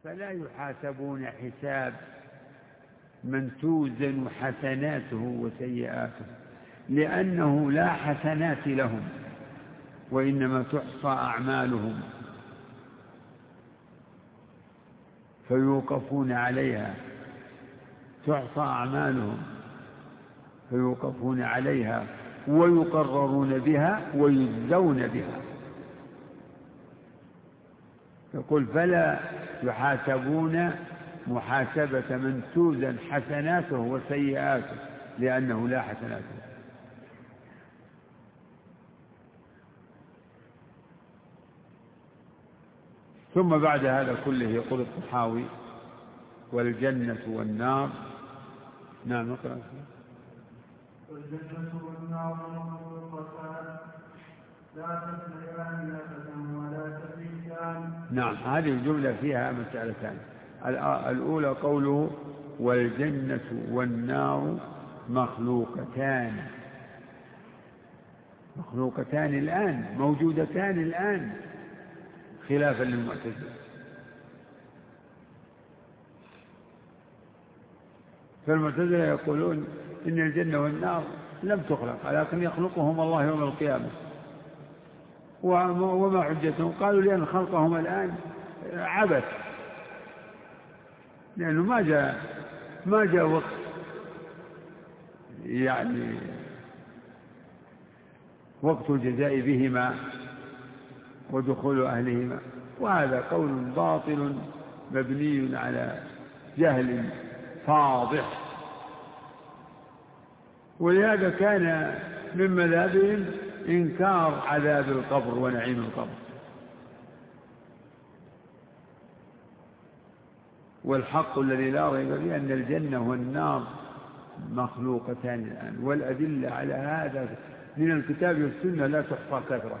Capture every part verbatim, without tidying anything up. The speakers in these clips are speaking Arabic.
فلا يحاسبون حساب من توزن حسناته وسيئاته، لأنه لا حسنات لهم، وإنما تحصى أعمالهم فيوقفون عليها، تحصى أعمالهم فيوقفون عليها ويقررون بها ويجزون بها. يقول فلا يحاسبون محاسبة من توزن حسناته وسيئاته، لأنه لا حسنات له. ثم بعد هذا كله يقول الطحاوي والجنة والنار. نعم اقرأ. والجنة والنار مخلوقتان لا تثنيان أبدا ولا تبيدان. نعم، هذه الجملة فيها مسألتان. الأولى قوله والجنة والنار مخلوقتان، مخلوقتان الآن، موجودتان الآن، خلافا للمعتزلة. فالمعتزلة يقولون إن الجنة والنار لم تخلق، لكن يخلقهم الله يوم القيامة. وما حجتهم؟ قالوا لأن خلقهم الآن عبث، لأنه ما جاء ما جاء وقت يعني وقت الجزاء بهما ودخول أهلهما. وهذا قول باطل مبني على جهل فاضح. ولهذا كان من مذهبهم إنكار عذاب القبر ونعيم القبر. والحق الذي لا ريب فيه أن الجنة والنار مخلوقتان الآن، والأدلة على هذا من الكتاب والسنة لا تحصى كثرة.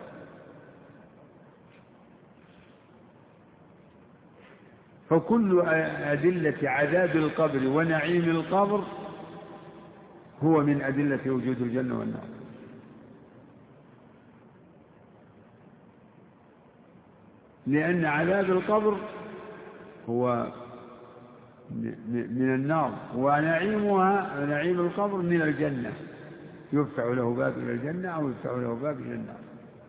فكل أدلة عذاب القبر ونعيم القبر هو من أدلة وجود الجنة والنار. لأن عذاب القبر هو من النار، ونعيمها نعيم القبر من الجنة، يفتح له باب إلى الجنة أو يفتح له باب إلى النار.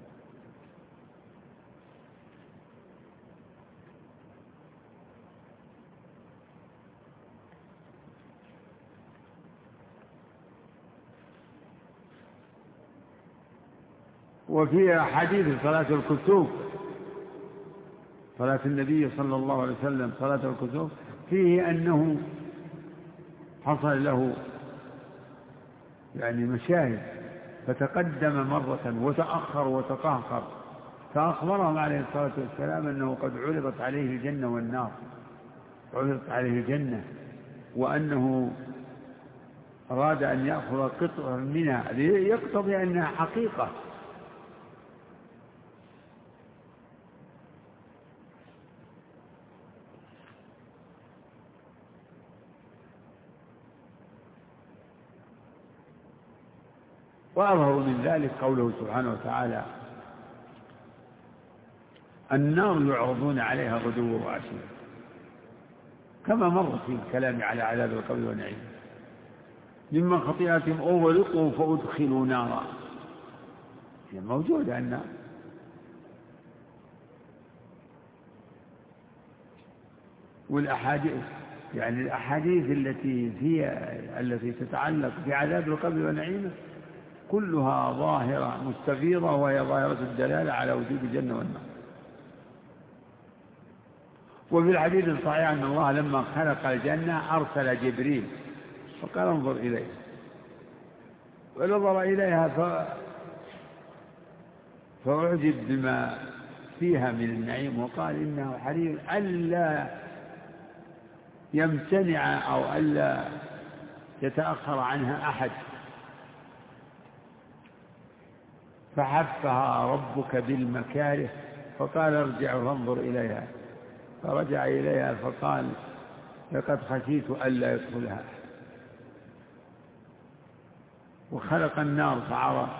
وفي حديث صلاة الكسوف، صلاة النبي صلى الله عليه وسلم صلاة الكسوف، فيه أنه حصل له يعني مشاهد، فتقدم مرة وتأخر وتقهقر، فأخبرهم عليه الصلاة والسلام أنه قد عرضت عليه الجنة والنار، عرضت عليه الجنة، وأنه أراد أن يأخذ قطعا منها يقتضي أنها حقيقة. وأظهر من ذلك قوله سبحانه وتعالى النار يعرضون عليها غدوا وعشيا، كما مر في الكلام على عذاب القبر والنعيم. ممن خطيئتهم أغرقوا فأدخلوا نارا، هي موجودة النار. والأحاديث يعني الأحاديث التي فيها التي تتعلق بعذاب القبر ونعيمه كلها ظاهرة مستفيضة، وهي ظاهرة الدلالة على وجود الجنة والنار. وفي الحديث الصحيح أن الله لما خلق الجنة أرسل جبريل فقال انظر إليها، ونظر إليها ف... فأعجب بما فيها من النعيم، وقال إنه حري ألا يمتنع أو ألا يتأخر عنها أحد. فحفها ربك بالمكاره فقال ارجع فانظر إليها، فرجع إليها فقال لقد خشيت ألا يدخلها. وخلق النار فعرف،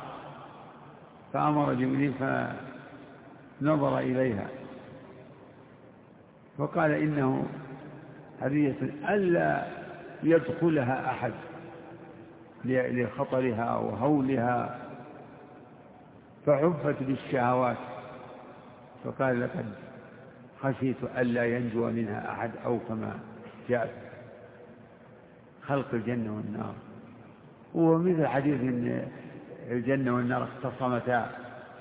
فأمر جبريل فنظر إليها فقال إنه حرية ألا يدخلها أحد لخطرها وهولها فحفت بالشهوات. فقال لقد خشيت ألا ينجو منها أحد، أو كما جاء خلق الجنة والنار. ومثل حديث إن الجنة والنار اختصمتا،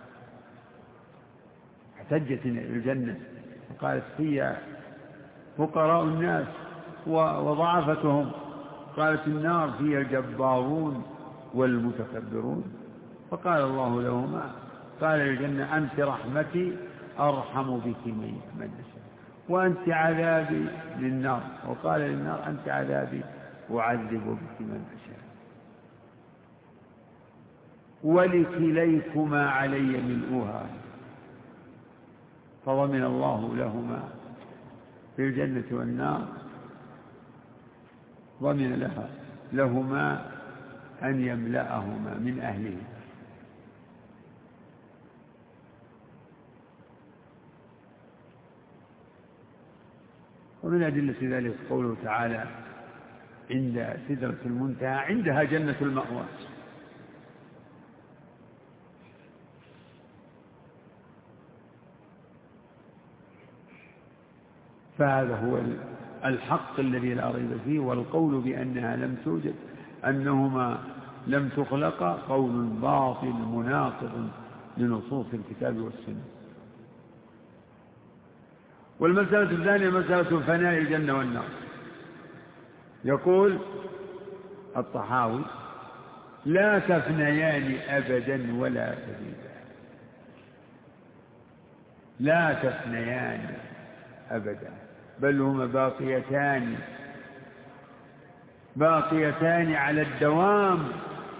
احتجت الجنة وقالت هي فقراء الناس وضعفتهم، قالت النار فيها الجبارون والمتكبرون. فقال الله لهما، قال الجنة أنت رحمتي أرحم بك من أشاء، وأنت عذابي للنار. وقال للنار أنت عذابي أعذب بك من أشاء، ولكليكما علي ملؤها. فضمن الله لهما في الجنة والنار، ضمن لها لهما أن يملأهما من أهله. ومن أدلة ذلك قوله تعالى عند سدرة المنتهى عندها جنة المأوى. فهذا هو الحق الذي لا ريب فيه. والقول بأنها لم توجد، أنهما لم تخلقا، قول باطل مناقض لنصوص الكتاب والسنة. والمسألة الثانية مسألة فناء الجنة والنار. يقول الطحاوي لا تفنيان أبدا ولا تبيدا، لا تفنيان أبدا، بل هما باقيتان باقيتان على الدوام.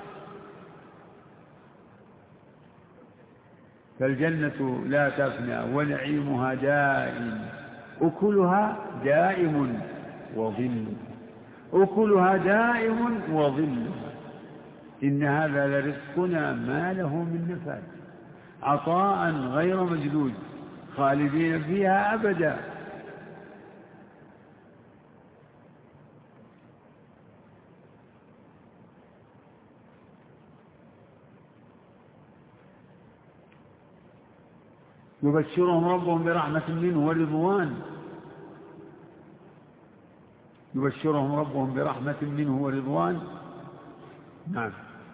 فالجنة لا تفنى ونعيمها دائم، أكلها دائم وظلها، أكلها دائم وظلها. إن هذا لرزقنا ما له من نفاد، عطاء غير مجدود، خالدين فيها أبدا. يبشرهم ربهم برحمة منه ورضوان، يبشرهم ربهم برحمة منه ورضوان. نعم.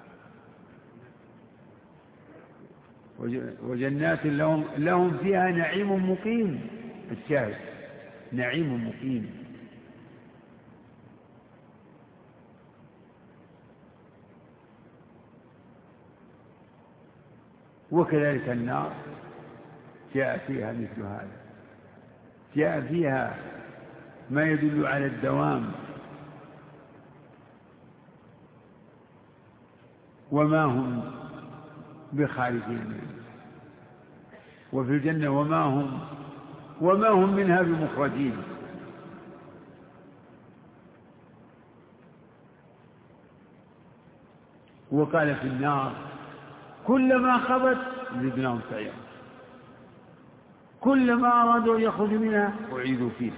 وجنات لهم, لهم فيها نعيم مقيم. الشاهد نعيم مقيم. وكذلك النار جاء فيها مثل هذا، جاء فيها ما يدل على الدوام، وما هم بخارجين منه. وفي الجنة وما هم وما هم منها بمخرجين. وقال في النار كلما خبت زدناهم سعيرا، كلما أرادوا أن يخرجوا منها أعيدوا فيها.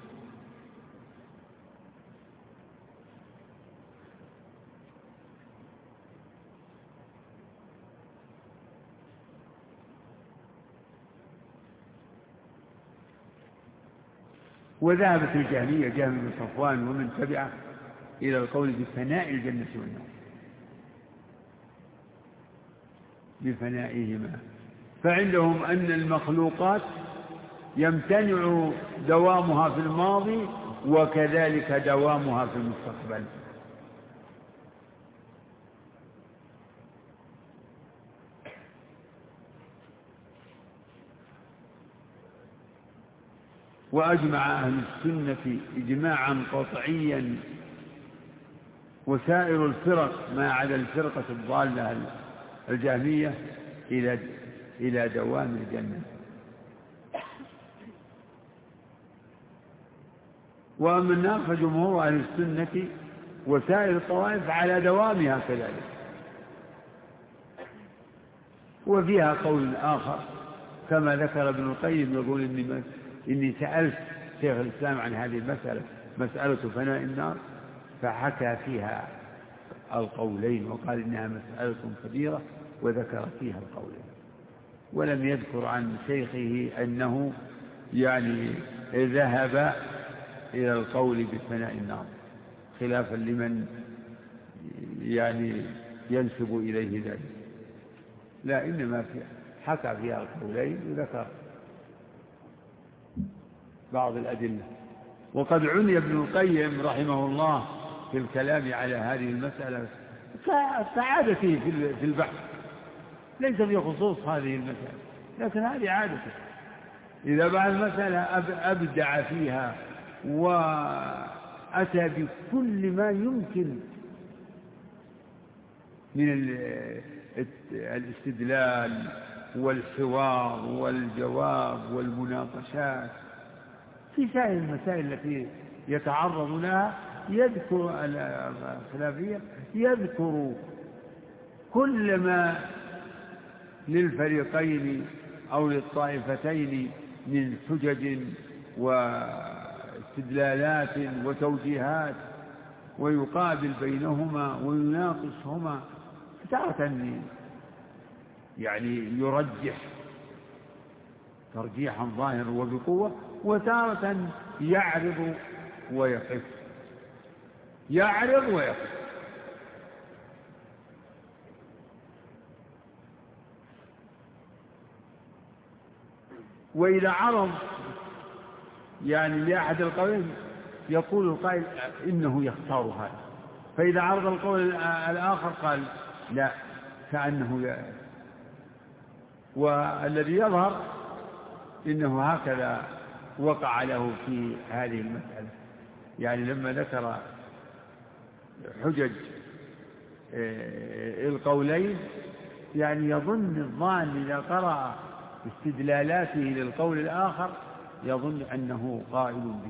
وذهبت الجهمية جهم بن صفوان ومن تبعه إلى القول بفناء الجنة والنار، بفنائهما. فعندهم أن المخلوقات يمتنع دوامها في الماضي وكذلك دوامها في المستقبل. وأجمع أهل السنة إجماعا قطعيا، وسائر الفرق ما عدا الفرقة الضالة الجهمية إلى إلى دوام الجنة. وأما النار فجمهور أهل السنة وسائر الطوائف على دوامها كذلك. وفيها قول آخر كما ذكر ابن القيم، يقول إني, إني سألت شيخ الإسلام عن هذه المسألة، مسألة فناء النار، فحكى فيها القولين وقال إنها مسألة كبيرة وذكر فيها القولين، ولم يذكر عن شيخه أنه يعني ذهب إلى القول بفناء النار خلافا لمن يعني ينسب إليه ذلك، لا إنما في حكى فيها القولين وذكر بعض الأدلة. وقد عني ابن القيم رحمه الله في الكلام على هذه المسألة كعادته في البحث، ليس في خصوص هذه المسألة، لكن هذه عادته، إذا بعد المسألة أبدع فيها وأتى بكل ما يمكن من الاستدلال والحوار والجواب والمناقشات في سائر المسائل التي يتعرض لها، يذكر الخلافية، يذكر كل ما للفريقين أو للطائفتين من حجج واستدلالات وتوجيهات، ويقابل بينهما ويناقشهما، تارة يعني يرجح ترجيحا ظاهرا وبقوة، وتارة يعرض ويقف يعرض ويقف. وإذا عرض يعني لأحد القولين يقول القائل إنه يختار هذا، فإذا عرض القول الآخر قال لا كأنه لا. والذي يظهر إنه هكذا وقع له في هذه المسألة، يعني لما ذكر حجج القولين يعني يظن الظان إذا قرأ استدلالاته للقول الآخر يظن أنه قائل به.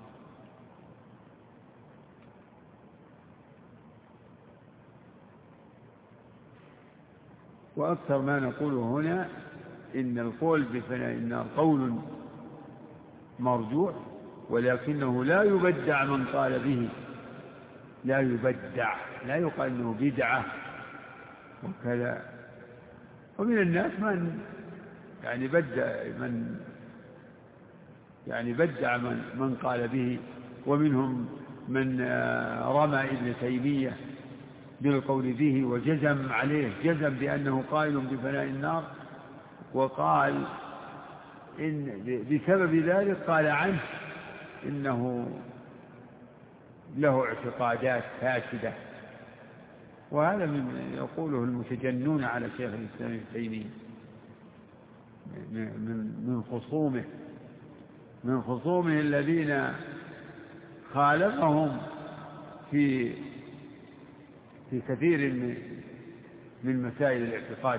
وأكثر ما نقوله هنا إن القول بفناء النار قول مرجوع، ولكنه لا يبدع من قال به، لا يبدع، لا يقال أنه بدعة وكذا. ومن الناس من يعني بدع من يعني بدع من, من قال به، ومنهم من رمى ابن تيمية بالقول به وجزم عليه، جزم بأنه قائل بفناء النار، وقال إن بسبب ذلك قال عنه إنه له اعتقادات فاسدة، وهذا من يقوله المتجنون على شيخ الإسلام ابن تيمية من من خصومه من خصومه الذين خالفهم في في كثير من من مسائل الاعتقاد.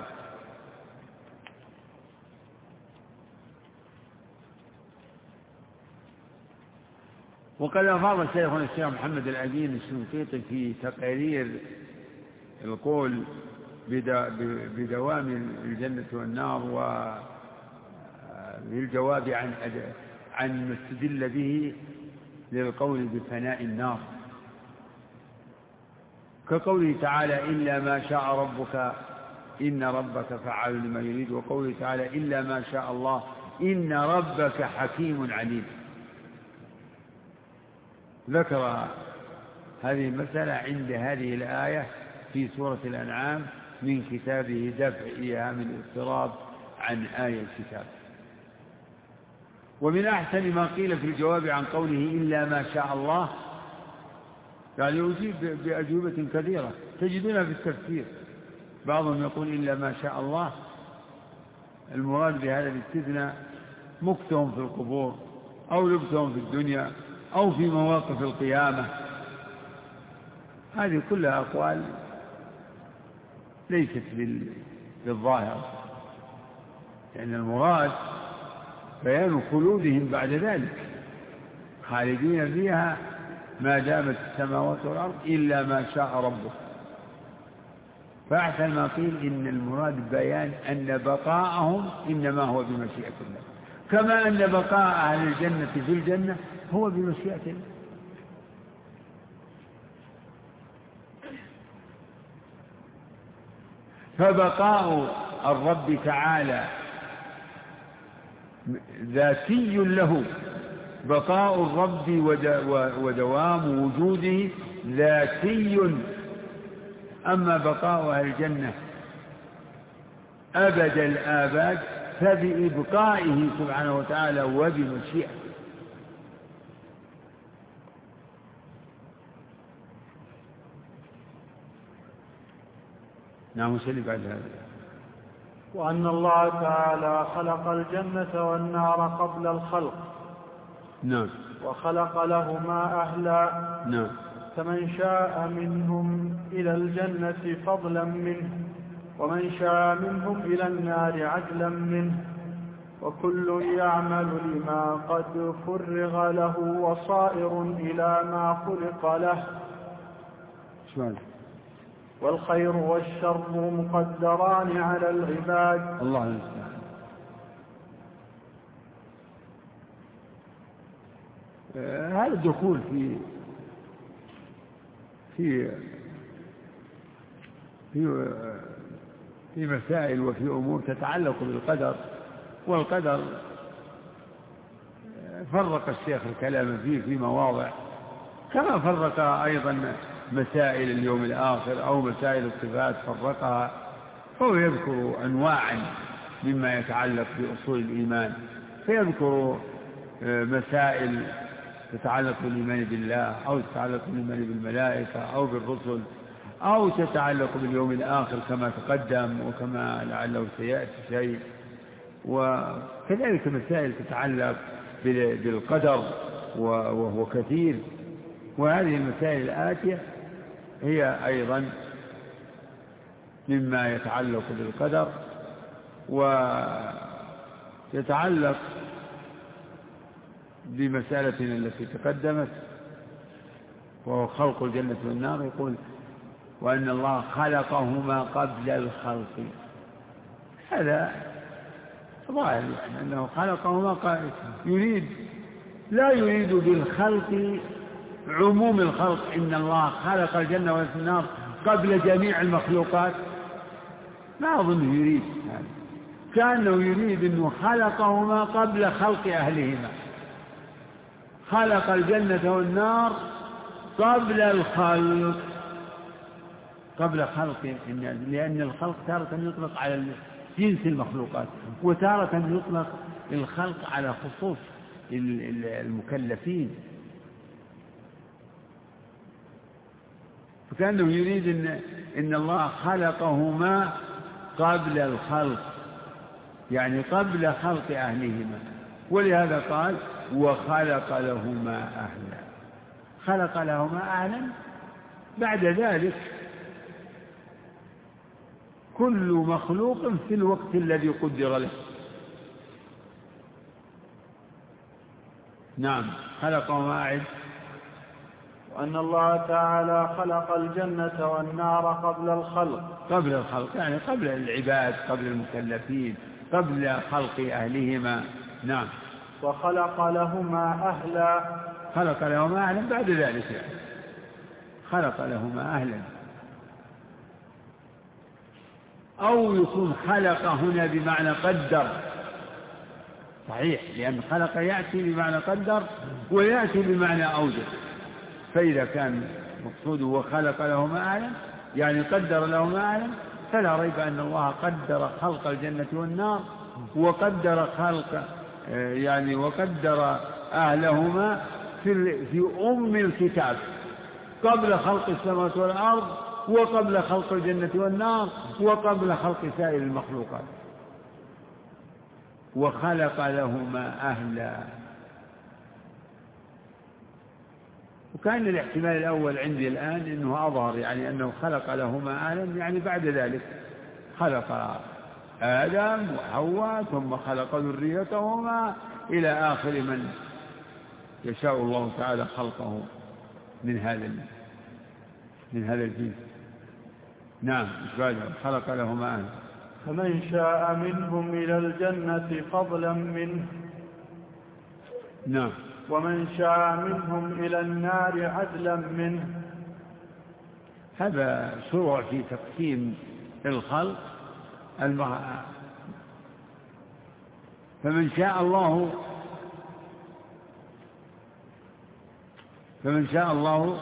وقد أفاض شيخنا الشيخ محمد الأمين الشنقيطي في تقرير القول بدوام الجنة والنار والجواب عن عن ما استدل به للقول بفناء النار، كقوله تعالى إلا ما شاء ربك إن ربك فعال لما يريد، وقوله تعالى إلا ما شاء الله إن ربك حكيم عليم. ذكر هذه المسألة عند هذه الآية في سورة الأنعام من كتابه دفع إيهام الاضطراب عن آية الكتاب. ومن أحسن ما قيل في الجواب عن قوله إلا ما شاء الله، يعني يجيب بأجوبة كثيرة تجدونها في التفسير. بعضهم يقول إلا ما شاء الله المراد بهذا الاستثناء مكتهم في القبور أو لبتهم في الدنيا أو في مواقف القيامة. هذه كلها أقوال ليست بالظاهر، لأن المراد بيان خلودهم بعد ذلك خالدين فيها ما دامت السماوات والأرض إلا ما شاء ربك. فأحسن ما قيل إن المراد بيان أن بقاءهم إنما هو بمشيئة الله، كما أن بقاء أهل الجنة في الجنة هو بمشيئة الله. فبقاء الرب تعالى ذاتي له، بقاء الرب ودوام وجوده ذاتي. أما بقاء أهل الجنة أبد الآباد فبإبقائه سبحانه وتعالى وبمشيئته. نعم. وسلم بعد هذا. وأن الله تعالى خلق الجنة والنار قبل الخلق. نعم. وخلق لهما أهلا. نعم. فمن شاء منهم إلى الجنة فضلا منه، ومن شاء منهم إلى النار عدلا منه، وكل يعمل لما قد فرغ له وصائر إلى ما خلق له. شمال. والخير والشر مقدران على العباد. الله المستعان. هذا الدخول في في في في مسائل وفي أمور تتعلق بالقدر، والقدر فرق الشيخ الكلام فيه في مواضع، كما فرق أيضا مسائل اليوم الآخر أو مسائل الصفات فرقها. فهو يذكر أنواعا مما يتعلق بأصول الإيمان، فيذكر مسائل تتعلق بالإيمان بالله، أو تتعلق بالإيمان بالملائكة أو بالرسل، أو تتعلق باليوم الآخر كما تقدم وكما لعله سيأتي شيء، وكذلك مسائل تتعلق بالقدر وهو كثير. وهذه المسائل الآتية هي أيضا مما يتعلق بالقدر، ويتعلق بمسألتنا التي تقدمت وهو خلق الجنة والنار. يقول وأن الله خلقهما قبل الخلق. هذا ظاهر يعني أنه خلقهما، يريد لا يريد بالخلق عموم الخلق، إن الله خلق الجنة والنار قبل جميع المخلوقات، ما أظن يريد هذا. كأنه يريد أنه خلقهما قبل خلق أهلهما، خلق الجنة والنار قبل الخلق، قبل خلق، لأن الخلق تارة يطلق على جنس المخلوقات، وتارة يطلق الخلق على خصوص المكلفين. فكأنه يريد إن, إن الله خلقهما قبل الخلق، يعني قبل خلق أهلهما، ولهذا قال وخلق لهما أهلا. خلق لهما أهلا، بعد ذلك كل مخلوق في الوقت الذي قدر له. نعم. خلقهما أعد. وأن الله تعالى خلق الجنة والنار قبل الخلق. قبل الخلق يعني قبل العباد، قبل المكلفين، قبل خلق أهلهما. نعم. وخلق لهما أهلا. خلق لهما أهلا بعد ذلك يعني. خلق لهما أهلا، أو يكون خلق هنا بمعنى قدر، صحيح، لأن خلق يأتي بمعنى قدر ويأتي بمعنى أوجد. فإذا كان مقصوده وخلق لهما أهلا يعني قدر لهما أهلا، فلا ريب أن الله قدر خلق الجنة والنار، وقدر خلق يعني وقدر أهلهما في في أم الكتاب قبل خلق السماوات والأرض، وقبل خلق الجنة والنار، وقبل خلق سائر المخلوقات. وخلق لهما أهلا. وكان الاحتمال الأول عندي الآن أنه أظهر، يعني أنه خلق لهما أهلا يعني بعد ذلك خلق آدم وحواء ثم خلق ذريتهما إلى آخر من يشاء الله تعالى خلقه من هذا من هذا الجنس. نعم. خلق لهما أهلا. فمن شاء منهم إلى الجنة فضلا منه، نعم. ومن شاء منهم إلى النار عدلا منه. هذا شروع في تقسيم الخلق المه... فمن شاء الله فمن شاء الله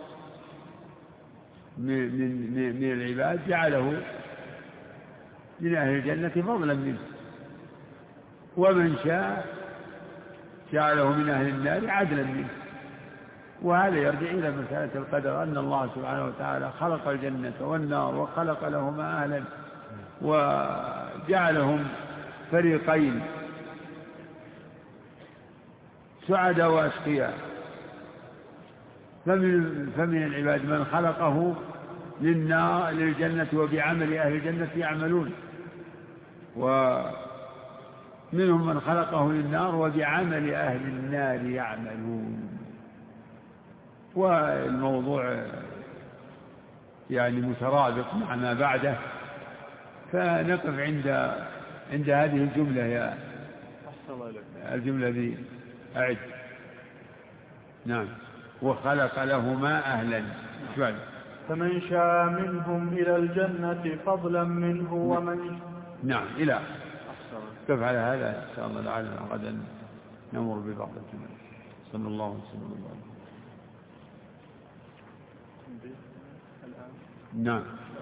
من, من, من العباد جعله من أهل الجنة فضلا منه، ومن شاء جعله من أهل النار عدلا منه. وهذا يرجع إلى مسألة القدر، أن الله سبحانه وتعالى خلق الجنة والنار وخلق لهما أهلا وجعلهم فريقين سعداء وأشقياء. فمن, فمن العباد من خلقه للنار للجنة وبعمل أهل الجنة يعملون، ومنهم من خلقه للنار وبعمل أهل النار يعملون. والموضوع يعني مترابط مع ما بعده، فنقف عند عند هذه الجملة. يا الجملة دي أعد. نعم. وخلق لهما أهلا. شوال. فمن شاء منهم إلى الجنة فضلا منه ومن. نعم. إلى كيف على هذا إن شاء الله لعلنا غدا نمر ببعض الجمل. صلى الله وسلم عليه. نعم.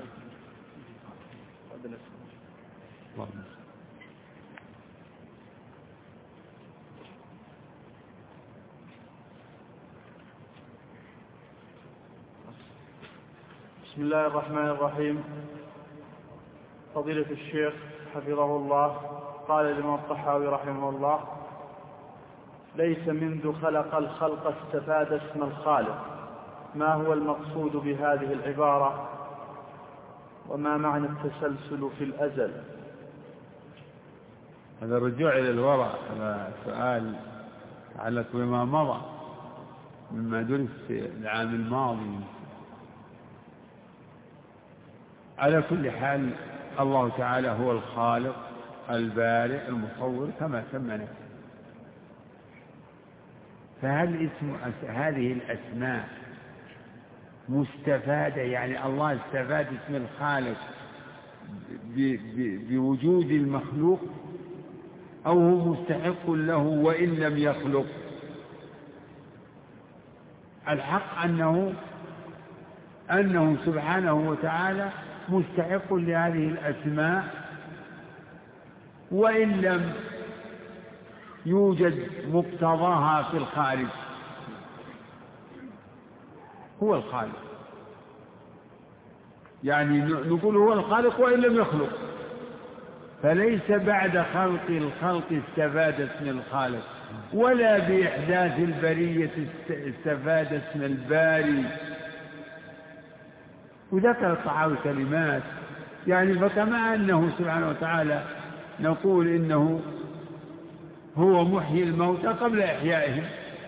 بسم الله الرحمن الرحيم. فضيلة الشيخ حفظه الله قال الإمام الطحاوي رحمه الله: ليس منذ خلق الخلق استفاد اسم الخالق. ما هو المقصود بهذه العبارة؟ وما معنى التسلسل في الأزل؟ هذا الرجوع إلى الوراء، هذا سؤال يتعلق بما مضى مما درس في العام الماضي. على كل حال الله تعالى هو الخالق البارئ المصور كما سمى نفسه. فهل اسم هذه الأسماء مستفادة، يعني الله استفاد اسم الخالق بوجود المخلوق، أو هو مستحق له وإن لم يخلق؟ الحق أنه أنه سبحانه وتعالى مستحق لهذه الأسماء وإن لم يوجد مقتضاها في الخارج. هو الخالق، يعني نقول هو الخالق وإن لم يخلق، فليس بعد خلق الخلق استفاد اسم الخالق، ولا بإحداث البرية استفاد اسم الباري. وذكر الطحاوي كلمات، يعني فكما أنه سبحانه وتعالى نقول إنه هو محيي الموتى قبل إحيائهم،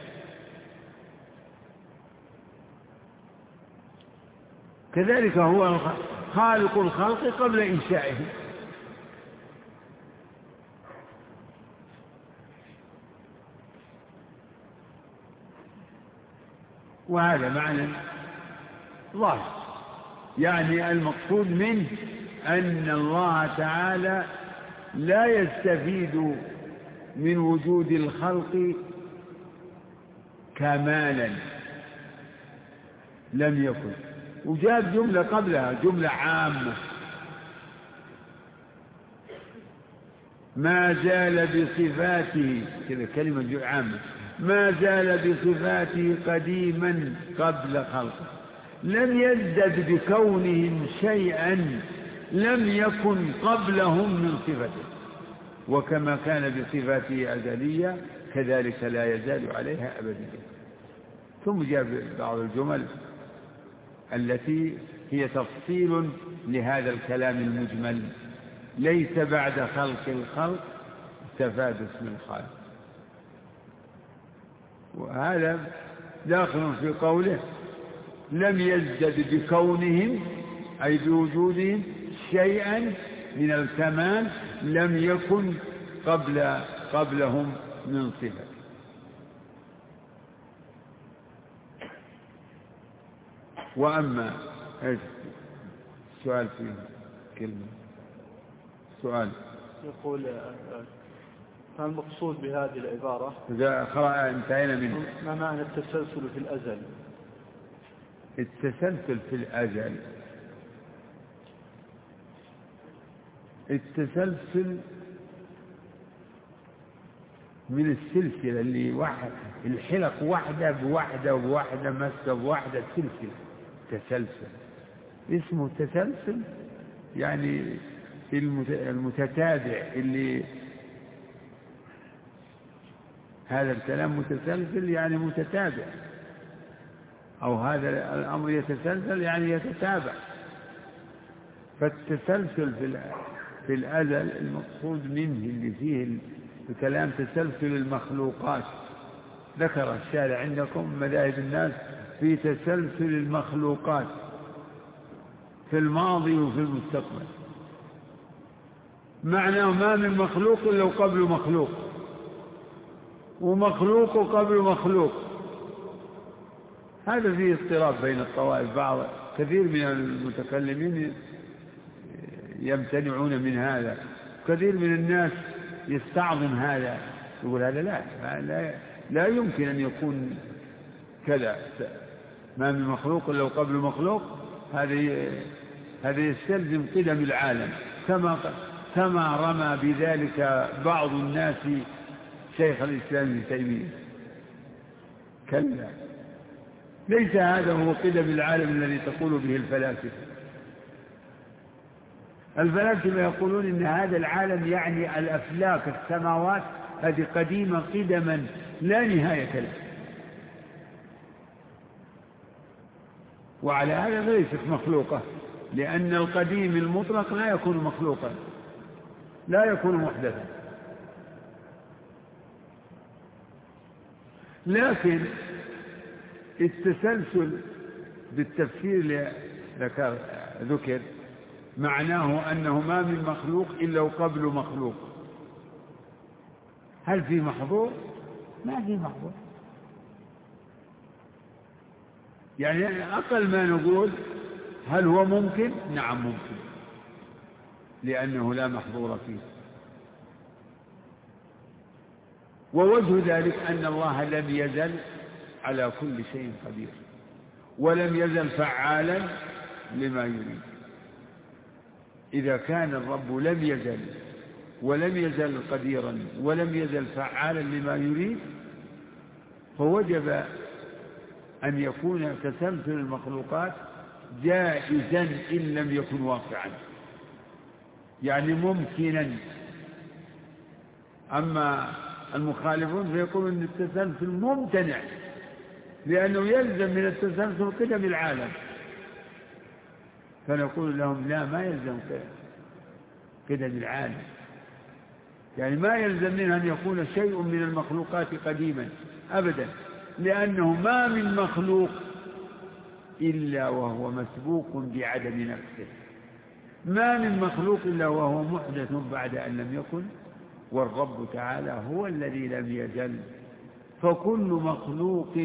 كذلك هو خالق الخلق قبل إنشائهم. وهذا معنى ظاهر، يعني المقصود منه أن الله تعالى لا يستفيد من وجود الخلق كمالا لم يكن. وجاب جملة قبلها جملة عامة: ما زال بصفاته، كذا كلمة عامة، ما زال بصفاته قديما قبل خلقه، لم يزدد بكونهم شيئا لم يكن قبلهم من صفته، وكما كان بصفاته أزلية كذلك لا يزال عليها أبدا. ثم جاء بعض الجمل التي هي تفصيل لهذا الكلام المجمل: ليس بعد خلق الخلق استفاد اسم الخالق. وهذا داخل في قوله: لم يزدد بكونهم أي بوجودهم شيئا من الكمال لم يكن قبل قبلهم من صفة. وأما إيش السؤال فيه كلمة سؤال يقول ما المقصود بهذه العبارة؟ إذا قرأ انتهينا منه. ما معنى التسلسل في الأزل؟ التسلسل في الأزل التسلسل من السلسلة اللي واحد الحلق واحدة بواحدة وواحدة مسكة بواحدة سلسلة تسلسل اسمه تسلسل يعني المتتابع اللي هذا الكلام متسلسل يعني متتابع أو هذا الأمر يتسلسل يعني يتتابع. فالتسلسل في الأزل المقصود منه اللي فيه الكلام تسلسل المخلوقات. ذكر الشارع عندكم مذاهب الناس في تسلسل المخلوقات في الماضي وفي المستقبل. معناه ما من مخلوق إلا قبل مخلوق ومخلوق قبل مخلوق. هذا فيه اضطراب بين الطوائف. بعض كثير من المتكلمين يمتنعون من هذا، كثير من الناس يستعظم هذا يقول هذا لا لا, لا يمكن أن يكون كذا ما من مخلوق إلا قبل مخلوق. هذا هذا يستلزم قدم العالم كما كما رمى بذلك بعض الناس شيخ الإسلام ابن تيمية. كلا ليس هذا هو قدم العالم الذي تقول به الفلاسفة. الفلاسفة يقولون إن هذا العالم يعني الأفلاك السماوات هذه قديمة قدما لا نهاية له، وعلى هذا ليست مخلوقة، لأن القديم المطلق لا يكون مخلوقا لا يكون محدثا. لكن التسلسل بالتفسير اللي ذكر ذكر معناه أنه ما من مخلوق إلا قبل مخلوق. هل في محظور؟ ما في محظور. يعني أقل ما نقول هل هو ممكن؟ نعم ممكن، لأنه لا محظور فيه. ووجه ذلك أن الله لم يزل على كل شيء قدير ولم يزل فعالا لما يريد. إذا كان الرب لم يزل ولم يزل قديرا ولم يزل فعالا لما يريد، فوجب أن يكون تسلسل المخلوقات جائزا إن لم يكن واقعا، يعني ممكنا. أما المخالفون فيقولون أن التسلسل ممتنع، لأنه يلزم من التسلسل قدم العالم. فنقول لهم لا، ما يلزم قدم العالم، يعني ما يلزم منه أن يكون شيء من المخلوقات قديما أبدا، لأنه ما من مخلوق إلا وهو مسبوق بعدم نفسه، ما من مخلوق إلا وهو محدث بعد أن لم يكن، والرب تعالى هو الذي لم يزل. فكل مخلوق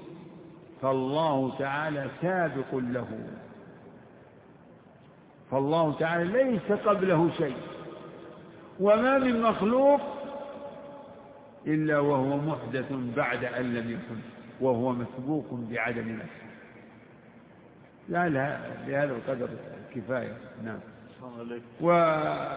فالله تعالى سابق له، فالله تعالى ليس قبله شيء، وما من مخلوق إلا وهو محدث بعد أن لم يكن، وهو مسبوق بعدم نفسه. لا لا بهذا القدر كفاية. نعم. و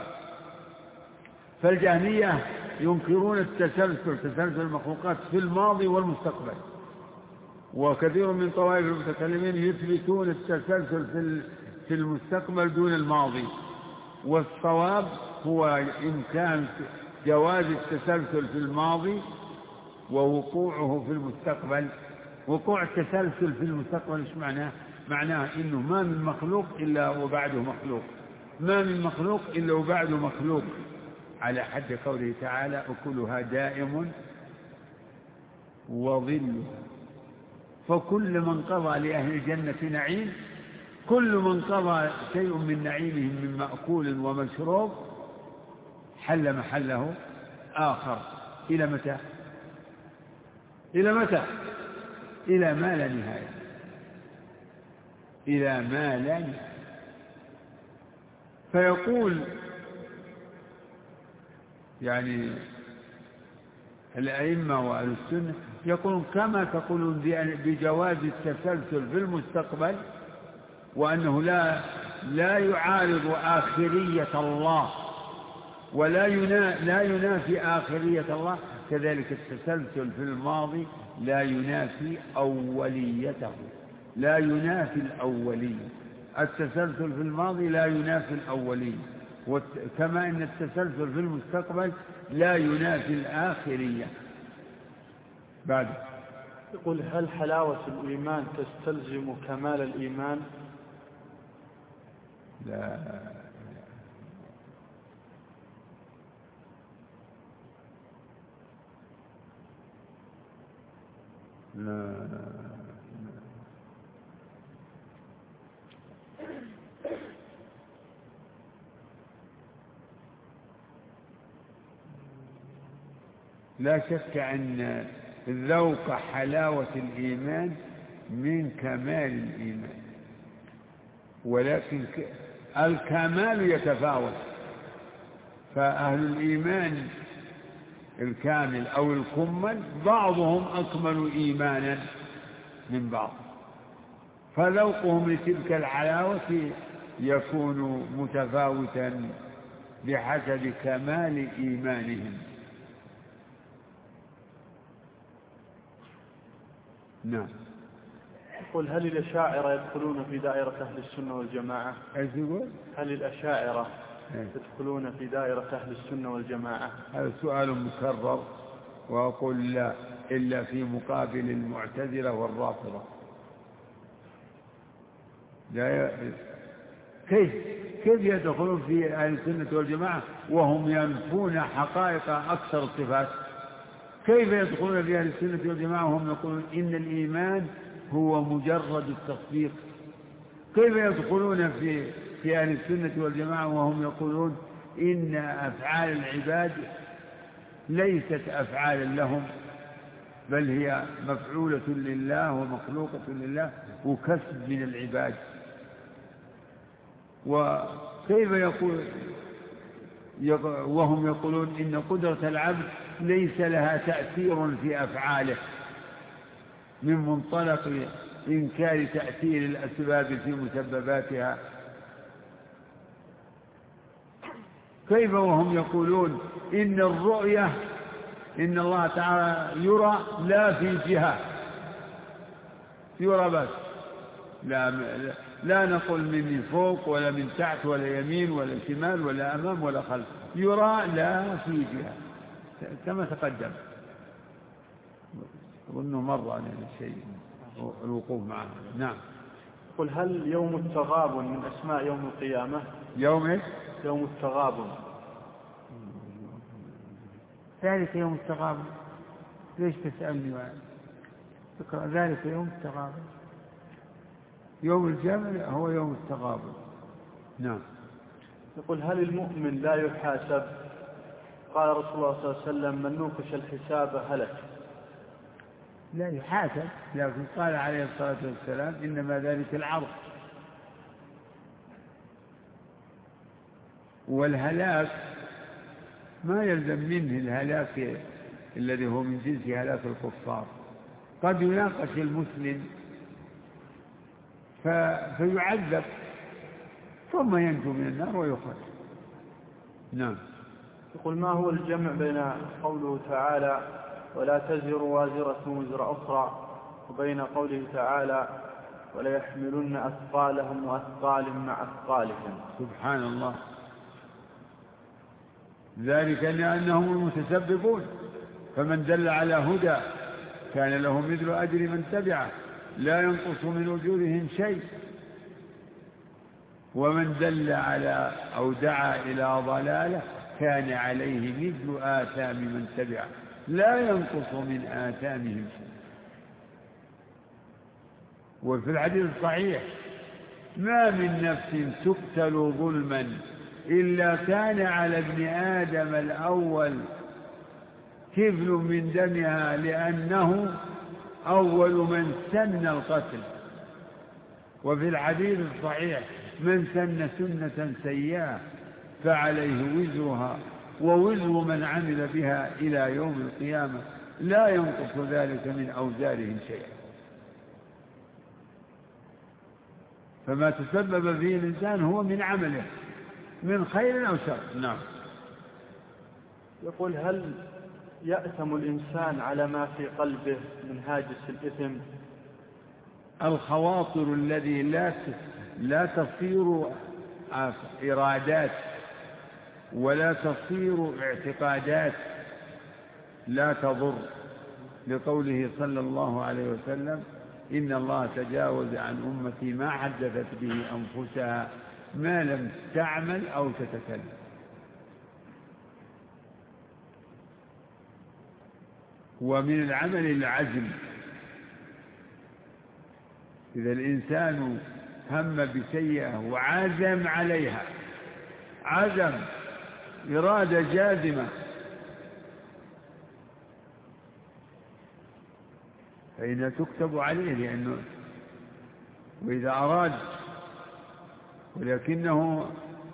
فالجهمية ينكرون التسلسل تسلسل المخلوقات في الماضي والمستقبل، وكثير من طوائف المتكلمين يثبتون التسلسل في في المستقبل دون الماضي. والصواب هو إمكان جواز التسلسل في الماضي ووقوعه في المستقبل. وقوع التسلسل في المستقبل ايش معناه؟ معناه إنه ما من مخلوق إلا وبعده مخلوق، ما من مخلوق إلا وبعده مخلوق، على حد قوله تعالى أكلها دائم وظلها. فكل من قضى لأهل الجنة نعيم، كل من قضى شيء من نعيمهم من مأكول ومشروب حل محله آخر. إلى متى؟ إلى متى؟ إلى ما لا نهاية. إلى ما لا نهاية. فيقول يعني الأئمة وأهل السنة يقولون كما تقولون بجواز التسلسل في المستقبل وأنه لا لا يعارض آخرية الله ولا لا ينافي آخرية الله، كذلك التسلسل في الماضي لا ينافي أوليته، لا ينافي الأولية. التسلسل في الماضي لا ينافي الأولية، كما أن التسلسل في المستقبل لا ينافي الآخرية. بعد يقول هل حلاوة الإيمان تستلزم كمال الإيمان؟ لا لا لا شك أن ذوق حلاوة الإيمان من كمال الإيمان، ولكن الكمال يتفاوت، فأهل الإيمان الكامل أو الكمل بعضهم أكمل إيمانا من بعض، فذوقهم لتلك الحلاوة يكون متفاوتا بحسب كمال إيمانهم. نعم. يقول هل الأشاعرة يدخلون في دائرة أهل السنة والجماعة؟ ايش يقول؟ هل الأشاعرة يدخلون في دائرة أهل السنة والجماعة؟ هذا سؤال مكرر، وأقول لا، إلا في مقابل المعتزلة والرافضة. لا ي... كيف كيف يدخلون في أهل السنة والجماعة وهم ينفون حقائق أكثر الصفات؟ كيف يدخلون في أهل السنة والجماعة وهم يقولون إن الإيمان هو مجرد التصديق؟ كيف يدخلون في في أهل السنة والجماعة وهم يقولون إن أفعال العباد ليست أفعالا لهم، بل هي مفعولة لله ومخلوقة لله وكسب من العباد؟ وكيف يقول وهم يقولون إن قدرة العبد ليس لها تأثير في أفعاله، من منطلق إنكار تأثير الأسباب في مسبباتها؟ كيف وهم يقولون إن الرؤية إن الله تعالى يرى لا في جهة، يرى بس، لا, لا نقول من فوق ولا من تحت ولا يمين ولا شمال ولا أمام ولا خلف، يرى لا في جهة كما تقدم. أظنه مر على الشيء الوقوف معه. نعم. قل هل يوم التغابن من أسماء يوم القيامة؟ يوم إيش؟ يوم التغابن. ذلك يوم التغابن، ليش تسألني تقرأ ذلك يوم التغابن؟ يوم الجمع هو يوم التغابن. نعم. يقول هل المؤمن لا يحاسب؟ قال رسول الله صلى الله عليه وسلم من نوقش الحساب هلك. لا يحاسب، لكن قال عليه الصلاة والسلام إنما ذلك العرض، والهلاك ما يلزم منه الهلاك الذي هو من جنس هلاك الكفار. قد يناقش المسلم فيعذب ثم ينجو من النار ويخرج. نعم. يقول ما هو الجمع بين قوله تعالى ولا تزر وازرة وزر أخرى وبين قوله تعالى ولا يحملن أثقالهم وأثقال مع أثقالهم؟ سبحان الله، ذلك لأنهم المتسببون، فمن دل على هدى كان له مثل أجر من تبعه لا ينقص من أجورهم شيء، ومن دل على أو دعا إلى ضلالة كان عليه مثل آثام من تبعه لا ينقص من آثامهم شيء. وفي الحديث الصحيح ما من نفس تقتل ظلما إلا كان على ابن آدم الأول كفل من دمها لأنه أول من سن القتل. وفي الحديث الصحيح من سن سنة سيئة فعليه وزرها ووزر من عمل بها إلى يوم القيامة لا ينقص ذلك من أوزارهم شيئا. فما تسبب فيه الإنسان هو من عمله من خير أو شر. نعم. يقول هل يأثم الإنسان على ما في قلبه من هاجس الإثم؟ الخواطر الذي لا لا تصير إرادات ولا تصير اعتقادات لا تضر، لقوله صلى الله عليه وسلم إن الله تجاوز عن أمتي ما حدثت به أنفسها ما لم تعمل أو تتكلم. ومن العمل العزم، إذا الإنسان هم بسيئة وعزم عليها عزم إرادة جازمة فإنها تكتب عليه، لأنه وإذا أراد ولكنه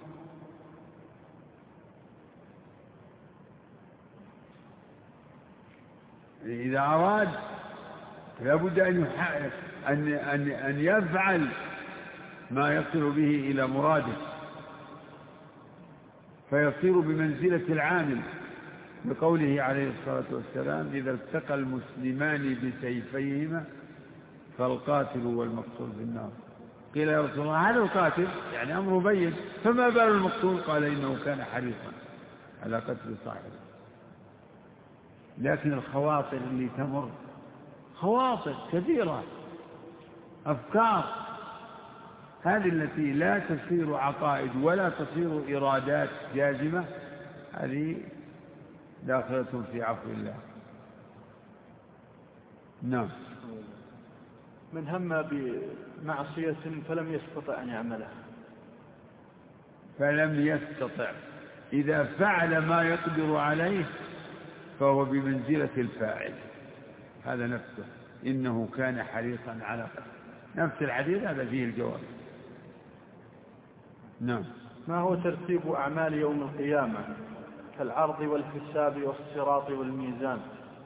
إذا أراد لابد أن أن أن أن يفعل ما يصل به إلى مراده، فيصير بمنزلة العامل، بقوله عليه الصلاة والسلام إذا التقى المسلمان بسيفيهما فالقاتل والمقتول في النار. قيل يا رسول الله هذا القاتل يعني أمره بين، فما بال المقتول؟ قال إنه كان حريصا على قتل صاحبه. لكن الخواطر اللي تمر خواطر كثيرة، أفكار، هذه التي لا تصير عقائد ولا تصير إرادات جازمة، هذه داخلة في عفو الله. نعم. من هم بمعصية فلم يستطع أن يعملها. فلم يستطع، إذا فعل ما يقدر عليه فهو بمنزلة الفاعل، هذا نفسه إنه كان حريصا على قتل، نفس الحديث هذا فيه الجواب. نعم. ما هو ترتيب أعمال يوم القيامة كالعرض والحساب والصراط والميزان؟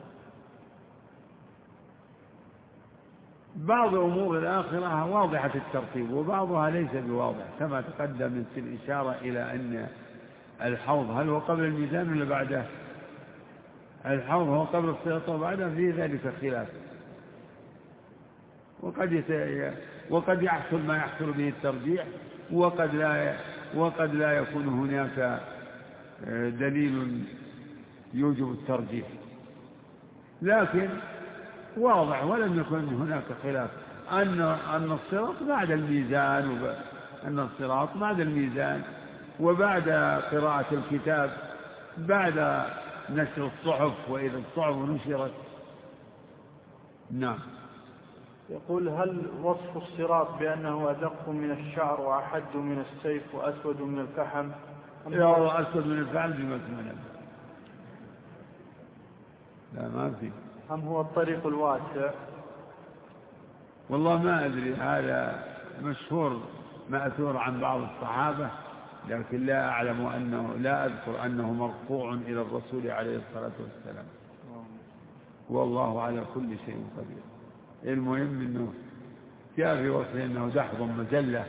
بعض أمور الآخرة واضحة الترتيب وبعضها ليس بواضح، كما تقدم في الإشارة إلى أن الحوض هل هو قبل الميزان ولا بعده؟ الحوض هو قبل الصراط وبعده، في ذلك خلاف، وقد يت... وقد يحصل ما يحصل به الترجيح، وقد لا وقد لا يكون هناك دليل يوجب الترجيح، لكن واضح ولم يكن هناك خلاف أن أن الصراط بعد الميزان، وب... أن الصراط بعد الميزان وبعد قراءة الكتاب، بعد نشر الصحف وإذا الصحف نشرت. نعم. يقول هل وصف الصراط بأنه أدق من الشعر وأحد من السيف وأسود من الفحم؟ يا أسود من الفحم بما تمنى. لا ما في. أم هو الطريق الواسع؟ والله ما أدري، هذا مشهور مأثور عن بعض الصحابة، لكن لا أعلم أنه لا أذكر أنه مرفوع إلى الرسول عليه الصلاة والسلام، والله على كل شيء قدير. المهم أنه جاء في وصفه أنه دحض مجلة،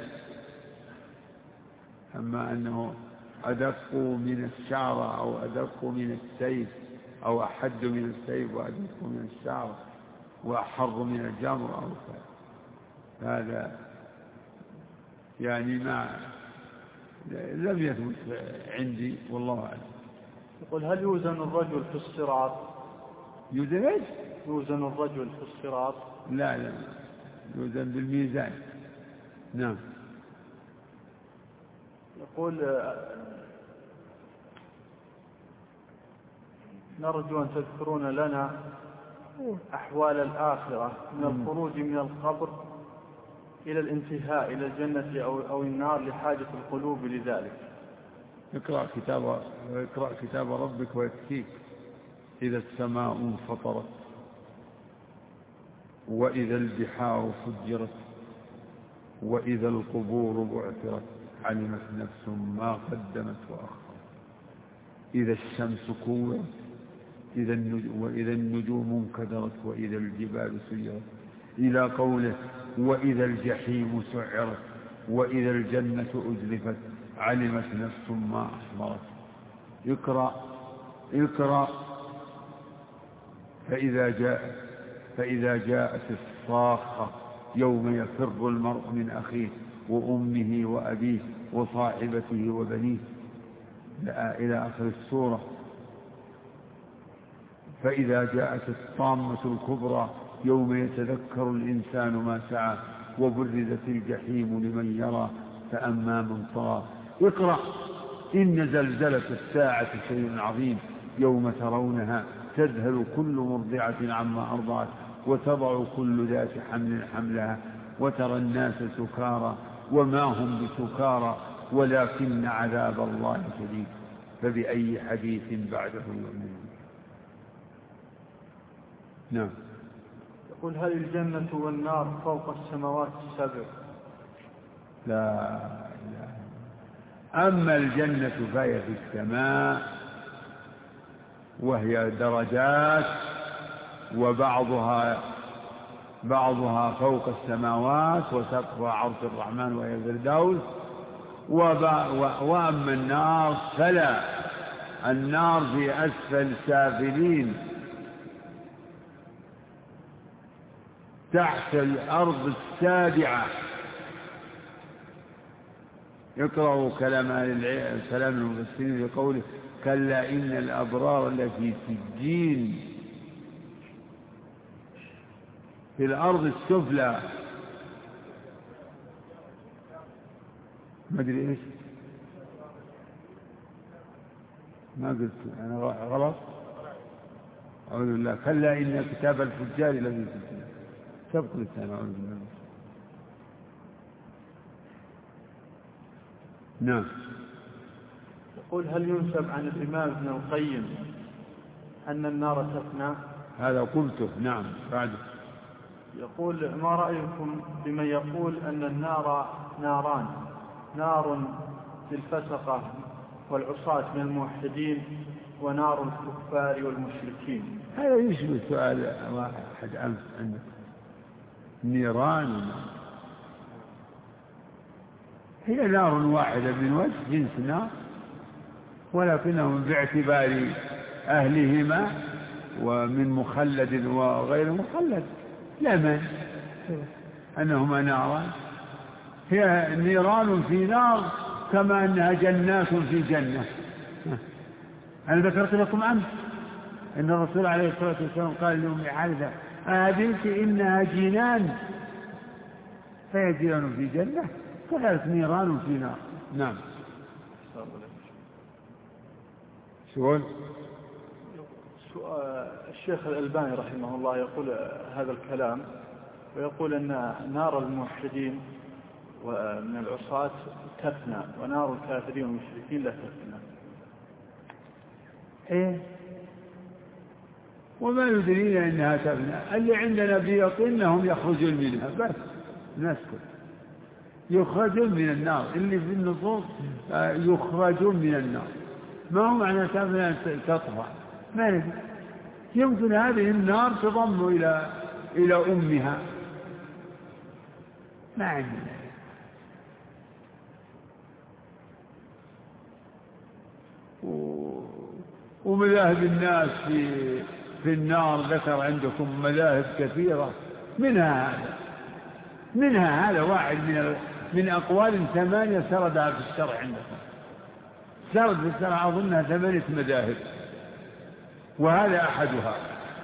أما أنه أدق من الشعر أو أدق من السيف أو أحد من السيف وأدق من الشعر وأحر من الجمر أو هذا يعني ما لم يثبت عندي، والله أعلم. يقول هل يوزن الرجل في الصراط؟ يوزن ايش؟ يوزن الرجل في الصراط؟ لا لا، يوزن بالميزان. نعم. يقول نرجو أن تذكرون لنا أحوال الآخرة من الخروج من القبر إلى الانتهاء إلى الجنة أو أو النار لحاجة القلوب لذلك. اقرأ كتاب اقرأ كتاب ربك ويكفيك. إذا السماء انفطرت وإذا البحار فجرت وإذا القبور بعثرت علمت نفس ما قدمت وأخرت إذا الشمس كورت إذا النجوم وإذا النجوم انكدرت وإذا الجبال سيرت إلى قوله وإذا الجحيم سعرت وإذا الجنة أزلفت علمت نفس ما أحضرت. اقرأ اقرأ فإذا جاء فإذا جاءت الصاخة يوم يفر المرء من أخيه وأمه وأبيه وصاحبته وبنيه إلى آخر السورة. فإذا جاءت الطامة الكبرى يوم يتذكر الإنسان ما سعى وبرزت الجحيم لمن يرى فأما من طغى. اقرأ إن زلزلة الساعة شيء عظيم يوم ترونها تذهل كل مرضعة عما أرضعت وتضع كل ذات حمل حملها وترى الناس سكارى وما هم بسكارى ولكن عذاب الله شديد فبأي حديث بعده يؤمنون. نعم. يقول هل الجنة والنار فوق السماوات السبع؟ لا لا. أما الجنة فهي في السماء وهي درجات وبعضها بعضها فوق السماوات وسقفها عرش الرحمن وهي الفردوس. وأما النار فلا، النار في أسفل سافلين تحت الأرض السابعة. يقرأوا كلام كلام المفسرين في قوله كلا إن الأبرار لفي سجين في الأرض السفلى. ما أدري إيش ما قلت أنا غلط. أعوذ بالله. كلا إن كتاب الفجار لفي سجين. سبق لسان. أعوذ بالله. نعم. يقول هل ينسب عن الإمام ابن القيم أن النار تفنى؟ هذا قلته. نعم. بعد يقول ما رأيكم بمن يقول أن النار ناران، نار للفسقة والعصاة من الموحدين ونار الكفار والمشركين؟ هذا يشبه سؤال واحد أمس عندك. نيران هي نار واحدة من وجه جنس نار، ولكنهم باعتبار أهلهما ومن مخلد وغير مخلد لا مانع أنهما ناران. هي نيران في نار كما أنها جنات في جنة. أنا ذكرت لكم أمس أن الرسول عليه الصلاة والسلام قال لهم حارثة أهدلت إنها جنان، فهي جنان في جنة كذلك نيران في نار. نعم. سؤال الشيخ الألباني رحمه الله يقول هذا الكلام ويقول أن نار الموحدين ومن العصاة تفنى ونار الكافرين والمشركين لا تفنى. إيه وما يدرينا إنها تفنى؟ اللي عندنا بيقينهم يخرجون منها بس نسكت. يخرجون من النار اللي في النصوص يخرجون من النار. ما هو معنى تفنى تطفى؟ ما ندري. يمكن هذه النار تضم إلى إلى أمها ما عندنا. ومذاهب الناس في في النار ذكر عندكم مذاهب كثيرة، منها هذا منها هذا واحد من من أقوال ثمانية سردها في الشرع عندكم. سرد في الشرع أظنها ثمانية مذاهب وهذا أحدها.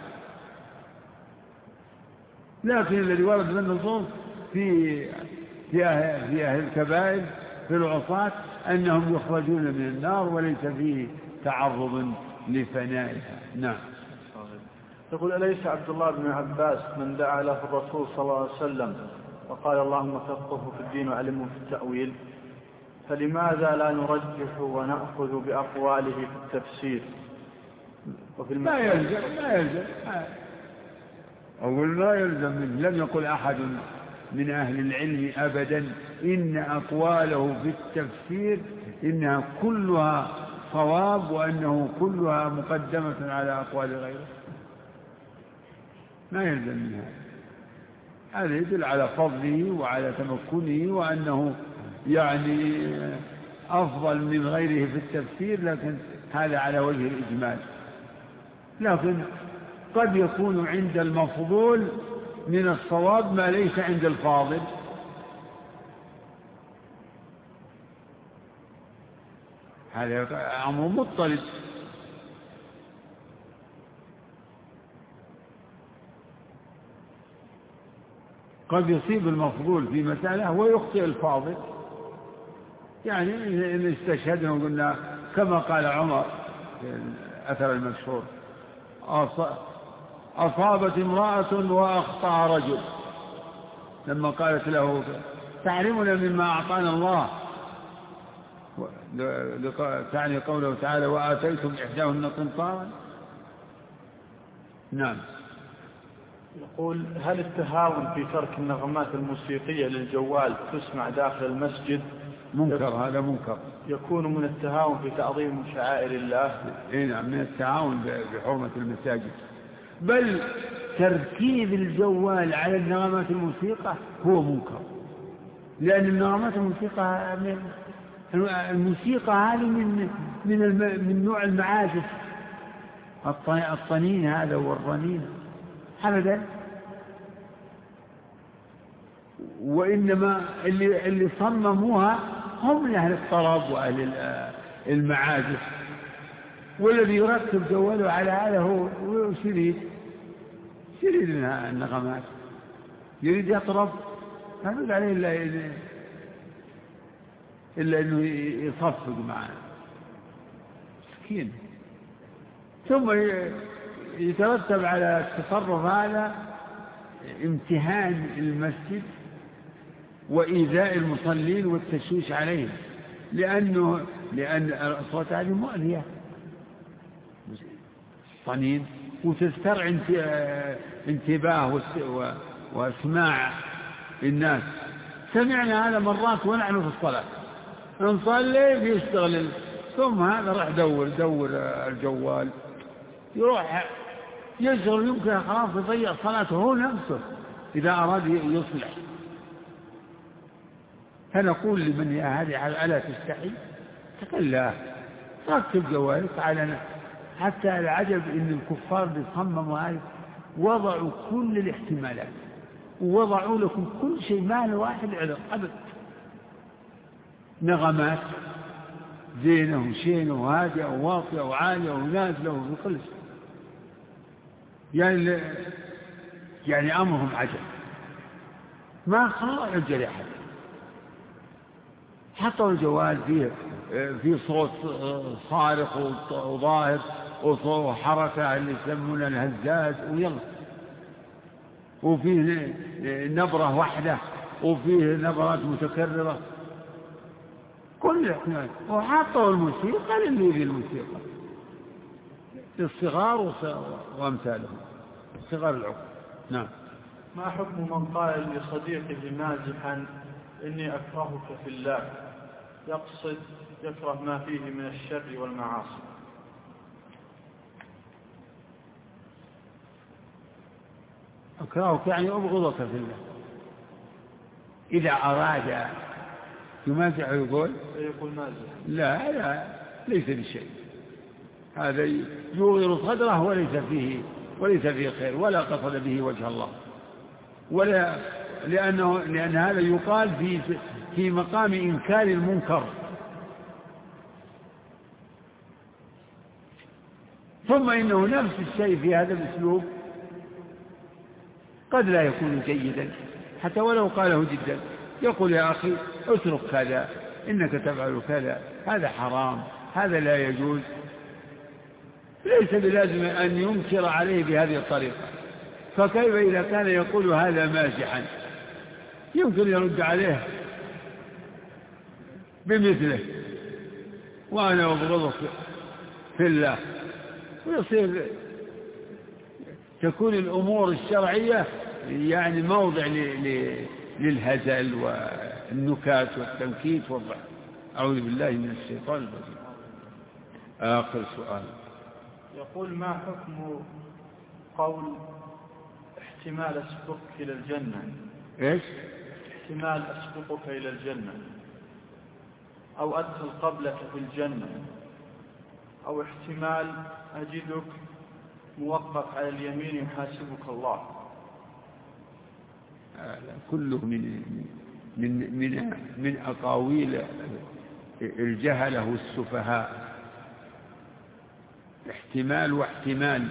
لكن الذي ورد من النصوص في في أهل, في أهل الكبائر في العصاة أنهم يخرجون من النار وليس فيه تعرض لفنائها. نعم. يقول أليس عبد الله بن عباس من دعا له الرسول صلى الله عليه وسلم وقال اللهم فقهه في الدين وعلمه في التأويل؟ فلماذا لا نرجح ونأخذ بأقواله في التفسير وفي ما يلزم ما يلزم أقول لا يلزم منه. لم يقل أحد من أهل العلم أبدا إن أقواله في التفسير إنها كلها صواب وأنه كلها مقدمة على أقوال غيره، ما يلزم منها. هذا يدل على فضله وعلى تمكنه وأنه يعني أفضل من غيره في التفسير، لكن هذا على وجه الإجمال. لكن قد يكون عند المفضول من الصواب ما ليس عند الفاضل. هذا أمر مضطرد. قد يصيب المفضول في مسألة ويخطئ الفاضل، يعني إن استشهدنا وقلنا كما قال عمر في الأثر المشهور: أصابت امرأة وأخطأ رجل، لما قالت له تعلمنا مما أعطانا الله، تعني قوله تعالى: وآتيتم إحداهن قنطارا. نعم. يقول: هل التهاون في ترك النغمات الموسيقية للجوال تسمع داخل المسجد؟ منكر، هذا منكر. يكون من التهاون في تعظيم شعائر الله. نعم، من التعاون بحرمة المساجد. بل تركيب الجوال على النغمات الموسيقى هو منكر، لأن النغمات الموسيقى الموسيقى هذه من من من نوع المعازف، الطنين هذا والرنين أبدا. وإنما اللي اللي صمموها هم أهل الطرب وأهل المعازف، والذي يركب جواله على هذا هو شريد شريد من النغمات، يريد يطرب ما يريد عليه إلا إلا إنه يصفق معه مسكين. ثم يترتب على التصرف هذا امتهان المسجد وإيذاء المصلين والتشويش عليهم، لأنه لأن الأصوات هذه مؤذية طنين وتسترع انتباه واسماع الناس. سمعنا هذا مرات ونحن في الصلاة نصلي بيشتغل، ثم هذا راح دور دور الجوال يروح يشغل، يمكن خلاص يضيع صلاته هو نفسه إذا أراد يصلح. فنقول لمن يا هذه ألا تستحي؟ تقل ركب جوالك على. حتى العجب إن الكفار اللي صمموا هذه وضعوا كل الاحتمالات ووضعوا لكم كل شيء، ما له واحد عذر أبدا. نغمات زينة وشينة وهادئة وواطئة وعالية ونازلة وكل شيء، يعني يعني أمرهم عجب، ما خلوا عجل أحد. حطوا الجوال فيه في صوت صارخ وظاهر وحركة اللي يسمونها الهزاز ويلا، وفيه نبرة واحدة وفيه نبرات متكررة، كل احتمال. وحطوا الموسيقى للي يريد الموسيقى للصغار وأمثالهم، صغار العقل. نعم. ما حكم من قال لصديقه مازحا إني أكرهك في الله، يقصد يكره ما فيه من الشر والمعاصي؟ أكرهك يعني أبغضك في الله. إذا أراد يمازح ويقول يقول مازح، لا لا ليس بشيء، هذا يغير صدره وليس فيه وليس فيه خير ولا قصد به وجه الله، ولا لأنه لأن هذا يقال في في مقام إنكار المنكر. ثم إنه نفس الشيء في هذا الأسلوب قد لا يكون جيدا حتى ولو قاله جدا. يقول يا أخي اترك كذا، إنك تفعل كذا، هذا حرام، هذا لا يجوز. ليس بلازم أن ينكر عليه بهذه الطريقة. فكيف إذا كان يقول هذا مازحا؟ يمكن يرد عليه بمثله وأنا أبغضك في الله، ويصير تكون الأمور الشرعية يعني موضع للهزل والنكات والتنكيت والضحك. أعوذ بالله من الشيطان الرجيم. آخر سؤال. يقول: ما حكم قول احتمال أسبقك إلى الجنة؟ إيش؟ احتمال أسبقك إلى الجنة، أو أدخل قبلك في الجنة، أو احتمال أجدك موقف على اليمين يحاسبك الله. كله من من من من أقاويل الجهلة والسفهاء. احتمال واحتمال،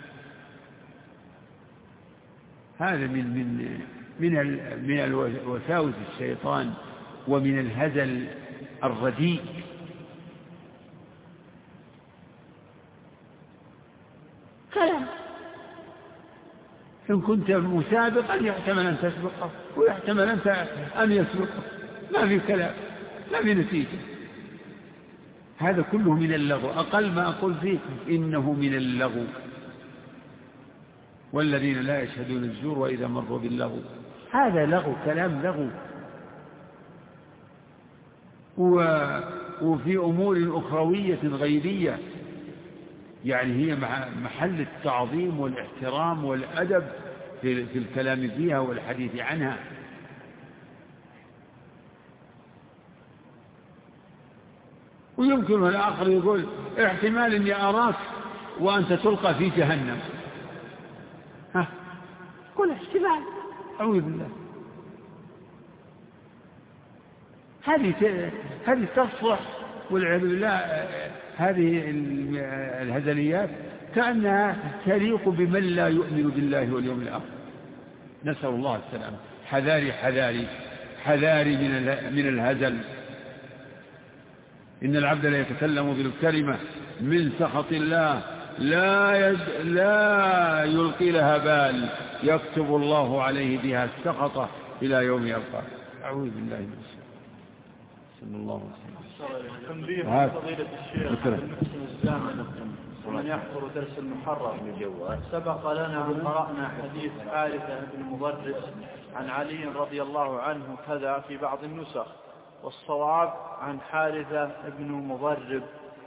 هذا من من من من الوساوس الشيطان ومن الهزل الرديء. كلام إن كنت مسابقا يحتمل أن تسبقه ويحتمل أنت أن يسبقه، ما في كلام، ما في نتيجة. هذا كله من اللغو، أقل ما أقول فيه إنه من اللغو. والذين لا يشهدون الزور وإذا مروا باللغو، هذا لغو، كلام لغو. وفي أمور أخروية غيرية يعني هي محل التعظيم والاحترام والأدب في الكلام فيها والحديث عنها. ويمكن الآخر يقول احتمال أني أراك وأنت تلقى في جهنم. ها، قل احتمال، أعوذ بالله. هذه هذه تصلح والعياذ بالله. هذه الهزليات كأنها تليق بمن لا يؤمن بالله واليوم الآخر. نسأل الله السلامة. حذاري حذاري حذاري من من الهزل. إن العبد لا يتكلم بالكلمة من سخط الله لا يد لا يلقي لها بال يكتب الله عليه بها السخط إلى يوم يلقاه. أعوذ بالله من الشيطان. صلى الله عليه وسلم. تنبيه فضيلة الشيخ المحسن الزامل ومن يحضر درس المحرر. سبق لنا أن قرأنا حديث حارثة بن مضرب عن علي رضي الله عنه كذا في بعض النسخ، والصواب عن حارثة بن مضرب.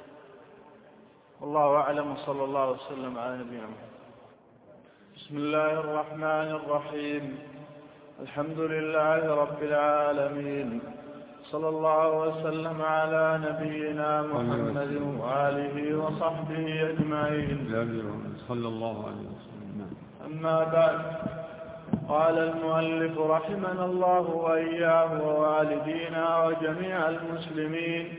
والله أعلم، صلى الله وسلم على نبينا محمد. بسم الله الرحمن الرحيم. الحمد لله رب العالمين، صلى الله وسلم على نبينا محمد وآله وصحبه أجمعين. صلى الله عليه وسلم. أما بعد، قال المؤلف رحمنا الله وإياه ووالدينا وجميع المسلمين: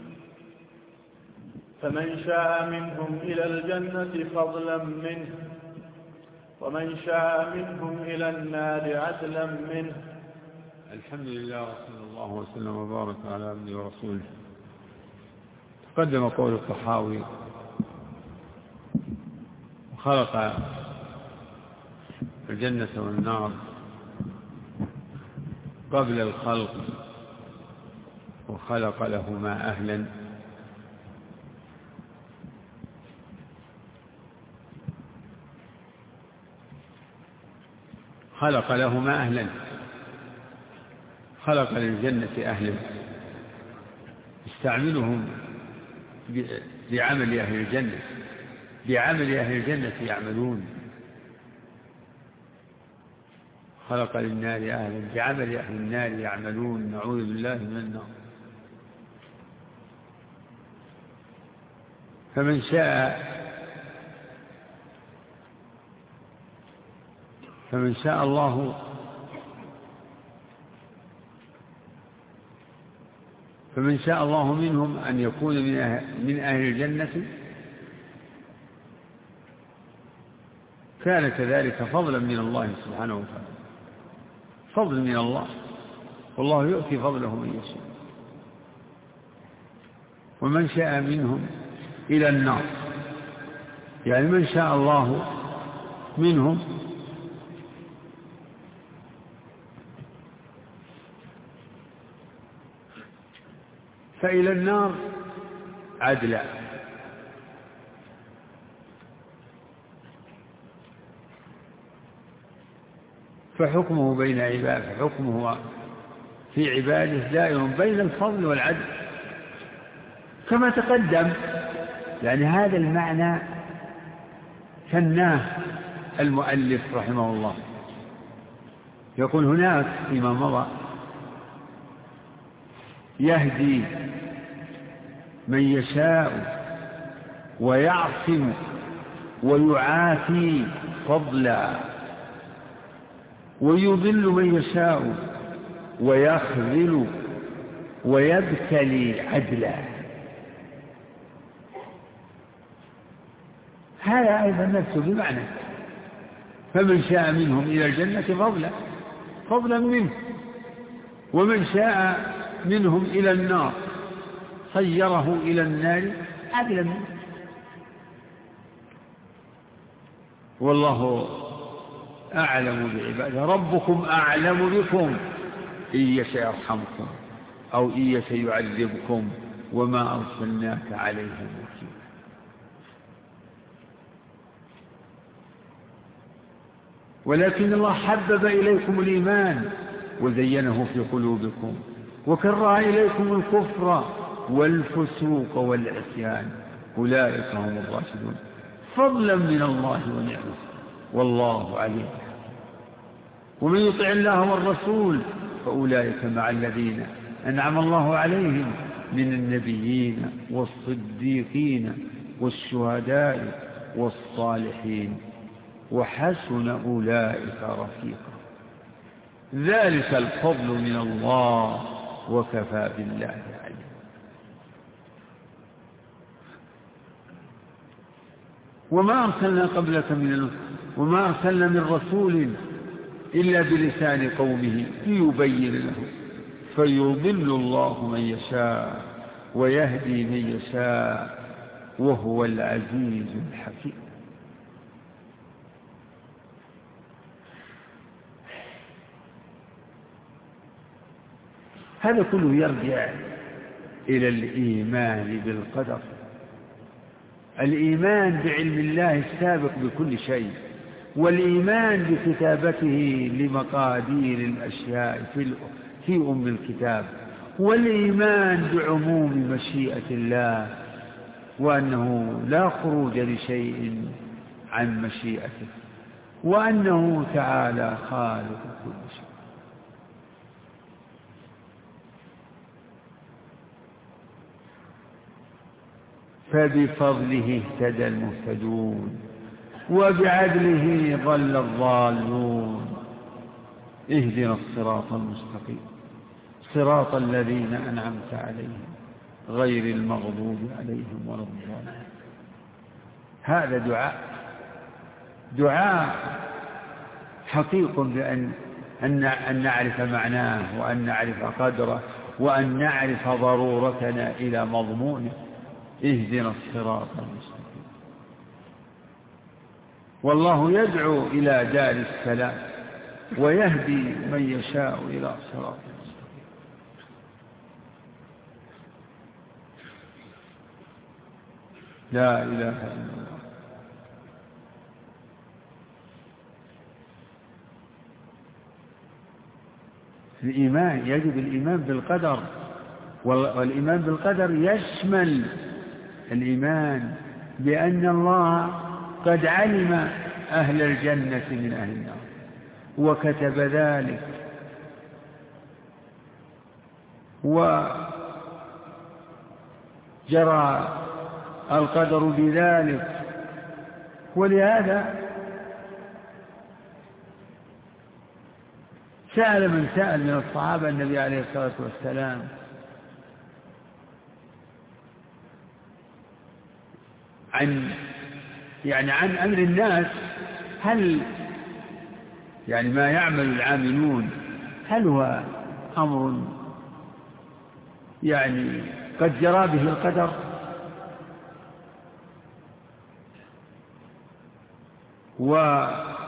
فمن شاء منهم إلى الجنة فضلا منه، ومن شاء منهم إلى النار عدلا منه. الحمد لله، وصلى الله وسلم وبارك على عبده ورسوله. تقدم قول الطحاوي: خلق الجنة والنار قبل الخلق وخلق لهما أهلا. خلق لهما أهلا، خلق للجنة أهلا يستعملهم بعمل أهل الجنة، بعمل أهل الجنة يعملون. خلق للنار أهلا بعمل أهل النار يعملون. نعوذ بالله من النار. فمن شاء فمن شاء الله فمن شاء الله منهم أن يكون من أهل الجنة كان كذلك فضلا من الله سبحانه وتعالى، فضل من الله، والله يؤتي فضله من يشاء. ومن شاء منهم إلى النار، يعني من شاء الله منهم فإلى النار عدلا. فحكمه بين عباده فحكمه في عباده دائم بين الفضل والعدل كما تقدم. يعني هذا المعنى ثناه المؤلف رحمه الله. يقول هناك فيما مضى يهدي من يشاء ويعصم ويعافي فضلا ويضل من يشاء ويخذل ويبتلي عدلا. هذا أيضا نفسه بمعنى فمن شاء منهم إلى الجنة فضلا فضلا منه ومن شاء منهم إلى النار صيره إلى النار عدلا منه. والله أعلم بعباده ربكم أعلم بكم إن يشاء يرحمكم أو إن يشاء يعذبكم وما أرسلناك عليهم وكيلا. ولكن الله حبب إليكم الإيمان وزينه في قلوبكم وكره إليكم الكفر والفسوق والعصيان أولئك هم الراشدون فضلا من الله ونعمه والله عليم. ومن يطع الله والرسول فأولئك مع الذين أنعم الله عليهم من النبيين والصديقين والشهداء والصالحين وحسن أولئك رفيقا ذلك الفضل من الله وكفى بالله عليم. وما أرسلنا قبلك من وما أرسلنا من رسول إلا بلسان قومه ليبين له فيضل الله من يشاء ويهدي من يشاء وهو العزيز الحكيم. هذا كله يرجع إلى الإيمان بالقدر الإيمان بعلم الله السابق بكل شيء والإيمان بكتابته لمقادير الأشياء في أم الكتاب والإيمان بعموم مشيئة الله وأنه لا خروج لشيء عن مشيئته وأنه تعالى خالق كل شيء. فبفضله اهتدى المهتدون وبعدله ضل الضالون اهدنا الصراط المستقيم صراط الذين أنعمت عليهم غير المغضوب عليهم ولا الضالين. هذا دعاء دعاء حقيق بأن أن نعرف معناه وأن نعرف قدره وأن نعرف ضرورتنا إلى مضمونه. اهدنا الصراط المستقيم. والله يدعو إلى دار السلام ويهدي من يشاء إلى صراط المستقيم. لا إله إلا الله. الإيمان يجب الإيمان بالقدر والإيمان بالقدر يشمل الإيمان بأن الله قد علم أهل الجنة من أهل النار وكتب ذلك وجرى القدر بذلك. ولهذا سأل من سأل من الصحابة النبي عليه الصلاة والسلام عن يعني عن أمر الناس هل يعني ما يعمل العاملون هل هو أمر يعني قد جرى به القدر و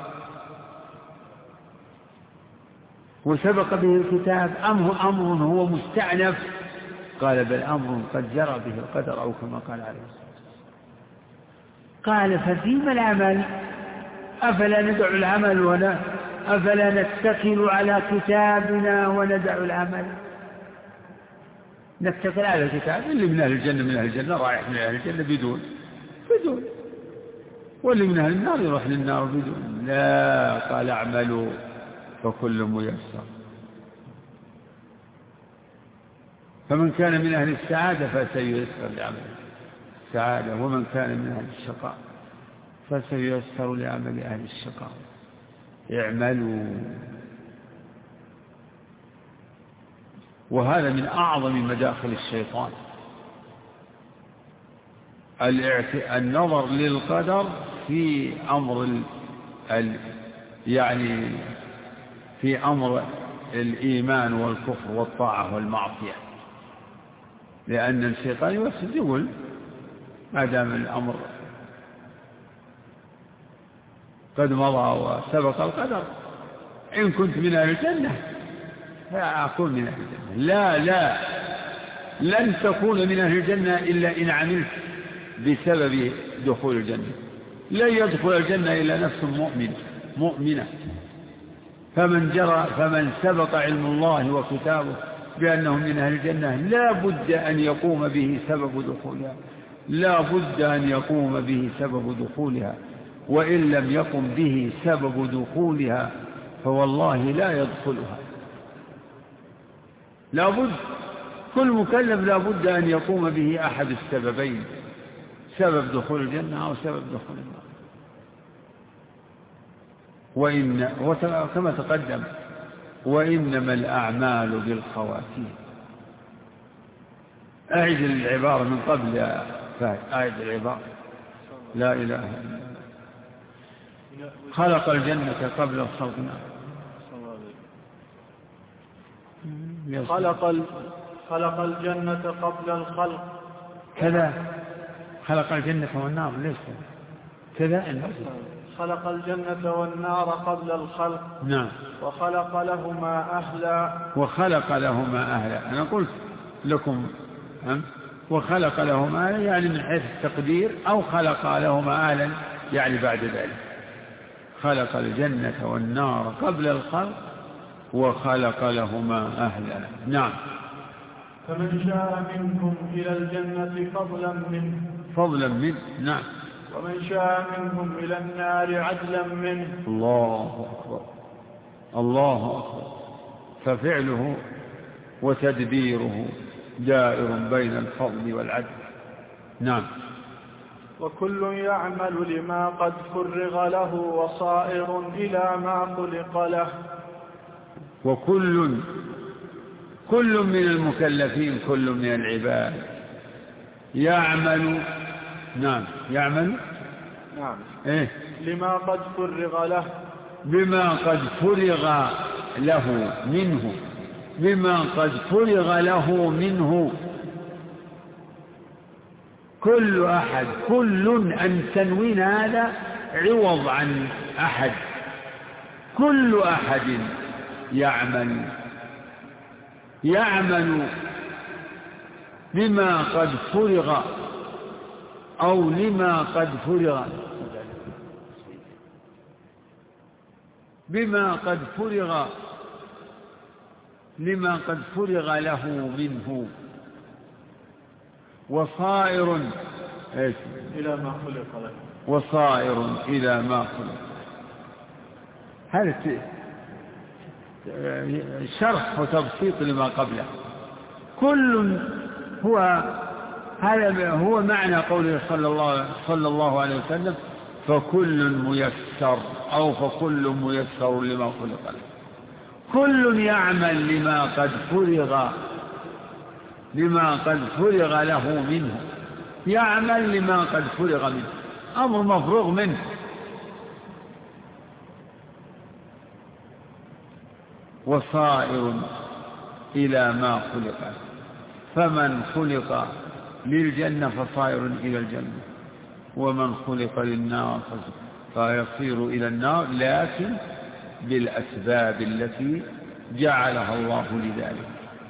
وسبق به الكتاب أم هو أمر هو مستأنف؟ قال بل أمر قد جرى به القدر أو كما قال عليه الصلاة والسلام. قال ففيما العمل؟ أفلا ندع العمل ولا أفلا نتكل على كتابنا وندع العمل؟ نتكل على الكتاب، اللي من أهل الجنة من أهل الجنة رايح من أهل الجنة بدون بدون واللي من أهل النار يروح للنار بدون. لا، قال اعملوا فكل ميسر. فمن كان من أهل السعادة فسييسر لعمل السعادة، ومن كان من أهل الشقاء فسييسر لعمل أهل الشقاء. اعملوا. وهذا من أعظم مداخل الشيطان، النظر للقدر في أمر ال... يعني في أمر الإيمان والكفر والطاعة والمعصية، لأن الشيطان يوسد يقول ما دام الأمر قد مضى وسبق القدر، إن كنت من أهل الجنة فأكون من أهل الجنة. لا لا لن تكون من أهل الجنة إلا إن عملت بسبب دخول الجنة. لن يدخل الجنة إلا نفس مؤمن مؤمنة. فمن جرى فمن سبق علم الله وكتابه بأنه من أهل الجنة لا بد أن يقوم به سبب دخولها، لا بد أن يقوم به سبب دخولها، وإن لم يقم به سبب دخولها فوالله لا يدخلها. لا بد، كل مكلف لا بد أن يقوم به أحد السببين، سبب دخول الجنة أو سبب دخول النار. وإن كما تقدم وإنما الأعمال بالخواتيم. أعد العبارة من قبل يا فهد، أعد العبارة. لا إله إلا الله. خلق الجنة قبل الخلق. خلق ال... خلق الجنة قبل الخلق كذا. خلق الجنة والنار ليس كذا. خلق الجنة والنار قبل الخلق. نعم. وخلق لهما أهلا. وخلق لهما أهلا. أنا قلت لكم وخلق لهما أهلا يعني من حيث التقدير، أو خلق لهما أهلا يعني بعد ذلك. خلق الجنة والنار قبل الخلق وخلق لهما أهلا. نعم. فمن شاء منهم إلى الجنة فضلا منه فضلا منه. نعم. ومن شاء منهم إلى النار عدلا منه. الله أكبر الله أكبر. ففعله وتدبيره دائر بين الفضل والعدل. نعم. وكل يعمل لما قد فرغ له وصائر إلى ما خلق له. وكل كل من المكلفين، كل من العباد يعمل. نعم. يعمل. نعم. إيه؟ لما قد فرغ له. بما قد فرغ له منه. بما قد فرغ له منه. كل أحد، كل أن تنوين هذا عوض عن أحد. كل أحد يعمل يعمل لما قد فرغ أو لما قد فرغ بما قد فرغ لما قد فرغ له منه. وصائر إلى ما خلق له. وصائر إلى ما خلق. هذا شرح وتبسيط لما قبله. كل هو هذا هو معنى قوله صلى الله صلى الله عليه وسلم فكل ميسر أو فكل ميسر لما خلق له. كل يعمل لما قد فرغ لما قد فرغ له منه. يعمل لما قد فرغ منه، أمر مفروغ منه. وصائر إلى ما خلق. فمن خلق للجنة فصائر إلى الجنة، ومن خلق للنار فيصير إلى النار، لكن بالأسباب التي جعلها الله لذلك.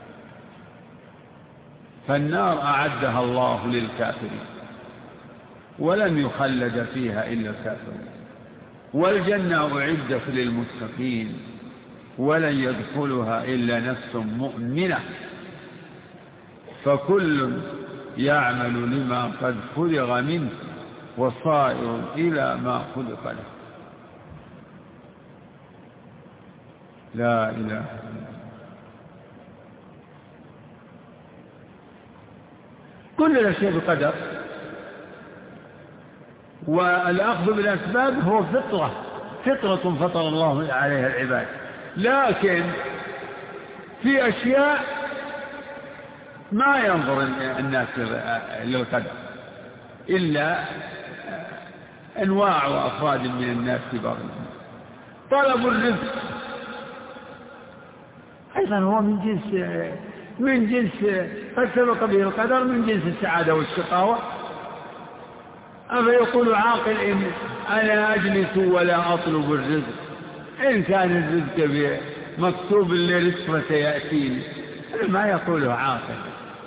فالنار أعدها الله للكافرين ولم يخلد فيها إلا الكافرين. والجنة أعدت للمتقين ولن يدخلها إلا نفس مؤمنة فكل يعمل لما قد فرغ منه وصائر إلى ما خلق له. لا إله إلا الله. كل الأشياء بقدر، والأخذ بالأسباب هو فطرة فطرة فطر الله عليها العباد، لكن في أشياء ما ينظر الناس للقدر إلا أنواع وأفراد من الناس كبار. طلب الرزق أيضا هو من جنس من جنس قد سبق به القدر، من جنس السعادة والشقاوة. أما يقول عاقل إن أنا أجلس ولا أطلب الرزق، إن كان الرزق مكتوب لي رزق فسيأتيني، ما يقوله عاقل.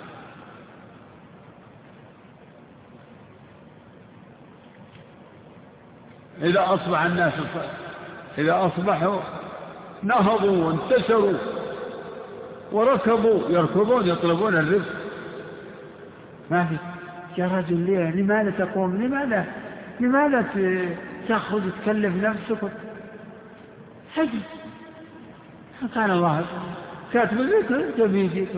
إذا أصبح الناس إذا أصبحوا نهضوا وانتشروا وركبوا يركضون يطلبون الرزق، ما في يا رجل ليه لماذا تقوم لماذا لماذا تأخذ تكلف نفسك حجي كان الله كاتب الذكر تبيجيك.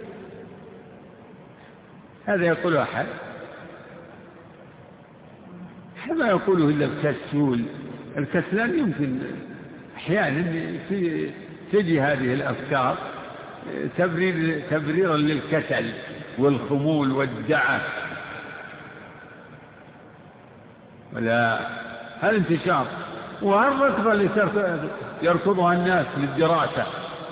هذا يقول أحد ما يقوله إلا الكسول. الكسلان يمكن أحيانا تجي هذه الأفكار تبرير تبريرا للكسل والخمول والدعة، ولا هل انتشار وهالركضة اللي يركضها الناس للدراسة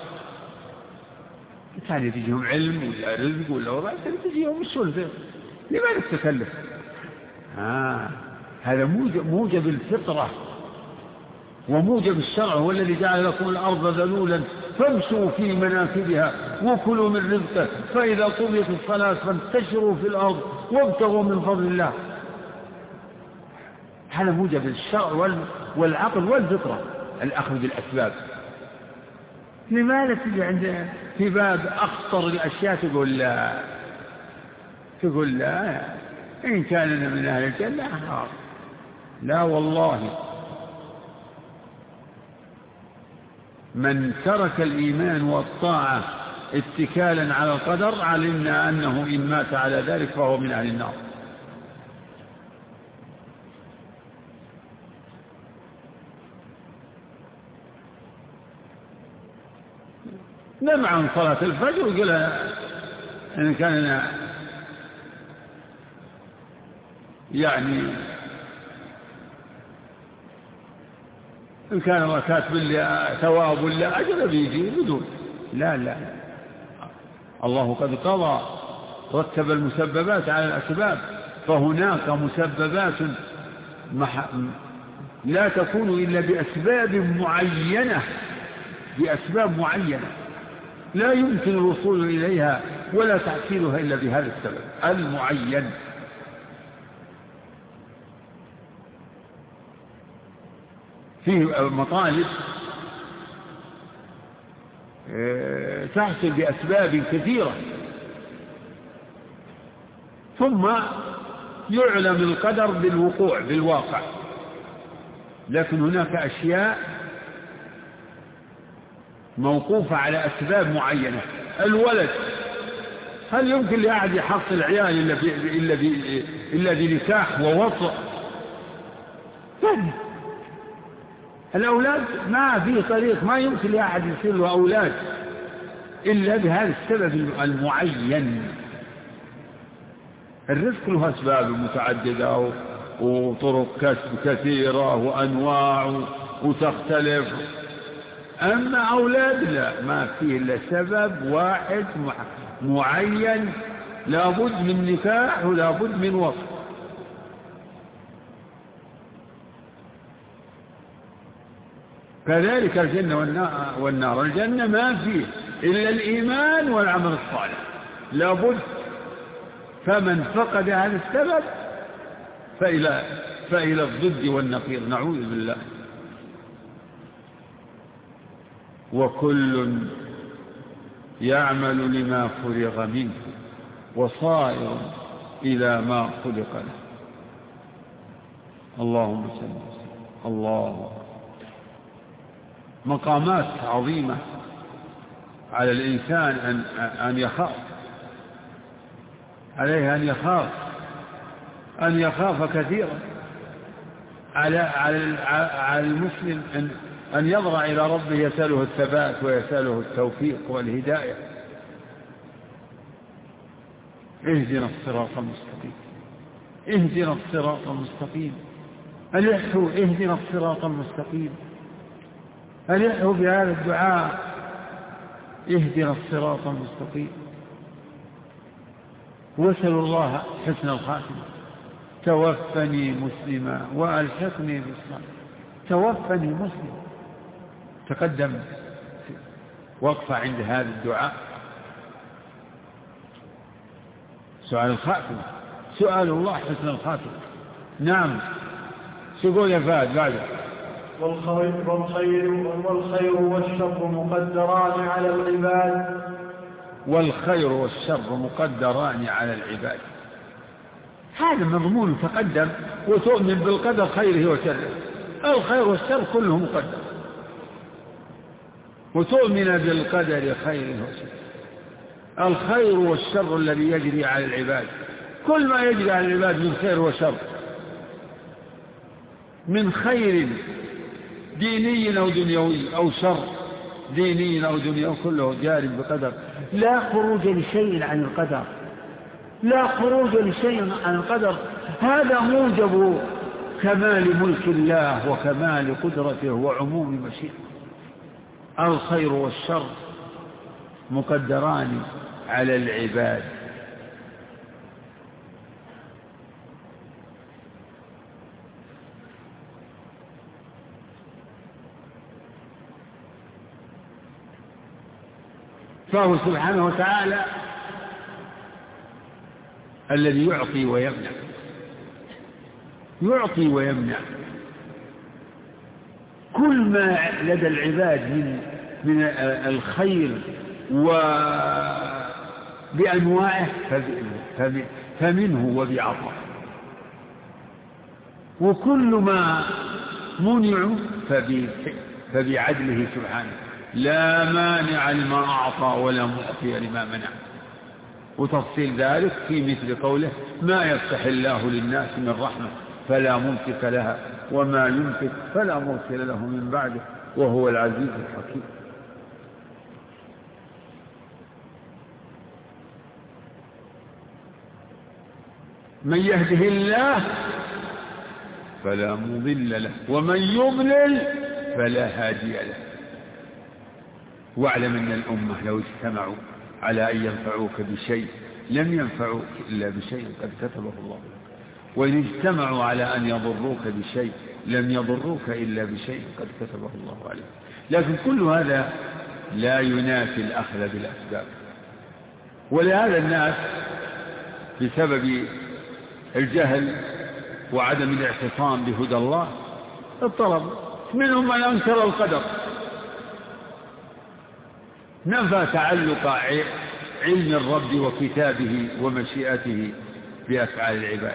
ثاني تجيهم علم ولا رزق ولا وضع تجيهم السلفة، لماذا تتكلف؟ آه هذا موجب, موجب الفطرة وموجب الشرع، هو الذي جعل لكم الأرض ذلولا فامشوا في مناكبها وكلوا من رزقه فإذا قضيت الصلاة فانتشروا في الأرض وابتغوا من فضل الله. هذا موجب الشرع والعقل والفطرة الأخذ بالأسباب. لماذا تجي عند في باب أخطر الأشياء تقول لا تقول لا إن كاننا من أهل الجنة أحرار؟ لا والله، من ترك الإيمان والطاعة اتكالا على القدر علمنا أنه إن مات على ذلك فهو من أهل النار. نم عن صلاة الفجر ويقول إن كان يعني إن كان الله كاتب لي ثواب ولا أجر بيجي بدون لا لا الله قد قضى رتب المسببات على الأسباب، فهناك مسببات لا تكون إلا بأسباب معينة بأسباب معينة لا يمكن الوصول إليها ولا تحصيلها إلا بهذا السبب المعين. فيه مطالب تحصل بأسباب كثيرة ثم يعلم القدر بالوقوع بالواقع، لكن هناك أشياء موقوفة على أسباب معينة. الولد هل يمكن لأحد يحصل عيال إلا إلا إلا بنكاح ووطء؟ الأولاد ما في طريق، ما يمكن لأحد يصير له أولاد إلا بهذا السبب المعين. الرزق له أسباب متعددة وطرق كسب كثيرة وأنواع وتختلف، أما أولاد لا، ما فيه إلا سبب واحد معين، لابد من نكاح ولابد من وصف. كذلك الجنة والنار. الجنة ما فيه إلا الإيمان والعمل الصالح، لابد. فمن فقد هذا السبب فإلى, فإلى الضد والنقيض، نعوذ بالله. وكل يعمل لما فرغ منه وصائر إلى ما خلق له. اللهم صل وسلم. الله مقامات عظيمة على الإنسان أن أن يخاف، عليه أن يخاف أن يخاف كثيرا، على على المسلم أن أن يضرع إلى ربه يسأله الثبات ويسأله التوفيق والهداية. اهدنا الصراط المستقيم، اهدنا الصراط المستقيم، ألحوا اهدنا الصراط المستقيم، ألحوا بهذا الدعاء، اهدنا الصراط المستقيم، واسألوا الله حسن الخاتمة. توفني مسلما وألحقني بالصالحين. توفني مسلما. تقدم وقفة عند هذا الدعاء. سؤال الخاتمة، سؤال الله حسن الخاتمة. نعم، سيقول يا فهد بعد. والخير, والخير, والخير والشر مقدران على العباد. والخير والشر مقدران على العباد. هذا مضمون تقدم. وتؤمن بالقدر خيره وشره. الخير والشر كله مقدر، وتؤمن بالقدر خيره وشره. الخير والشر الذي يجري على العباد، كل ما يجري على العباد من خير وشر، من خير ديني أو دنيوي أو شر ديني أو دنيوي، كله جار بقدر. لا خروج لشيء عن القدر، لا خروج لشيء عن القدر. هذا موجب كمال ملك الله وكمال قدرته وعموم مشيئته. الخير والشر مقدران على العباد. فهو سبحانه وتعالى الذي يعطي ويمنع، يعطي ويمنع. كل ما لدى العباد من من الخير وبأنواعه فمنه وبعطاء، وكل ما منع فبعدله سبحانه. لا مانع لما أعطى ولا معطي لما منع. وتفصيل ذلك في مثل قوله: ما يفتح الله للناس من رحمة فلا ممسك لها وما يمسك فلا مرسل له من بعده وهو العزيز الحكيم. من يهده الله فلا مضل له ومن يضلل فلا هادي له. واعلم أن الأمة لو اجتمعوا على أن ينفعوك بشيء لم ينفعوك إلا بشيء قد كتبه الله لك، وإن اجتمعوا على أن يضروك بشيء لم يضروك إلا بشيء قد كتبه الله عليك. لكن كل هذا لا ينافي الأخذ بالأسباب. ولهذا الناس بسبب الجهل وعدم الاعتصام بهدى الله اضطرب. منهم من أنكر القدر، نفى تعلق علم الرب وكتابه ومشيئته بأفعال العباد،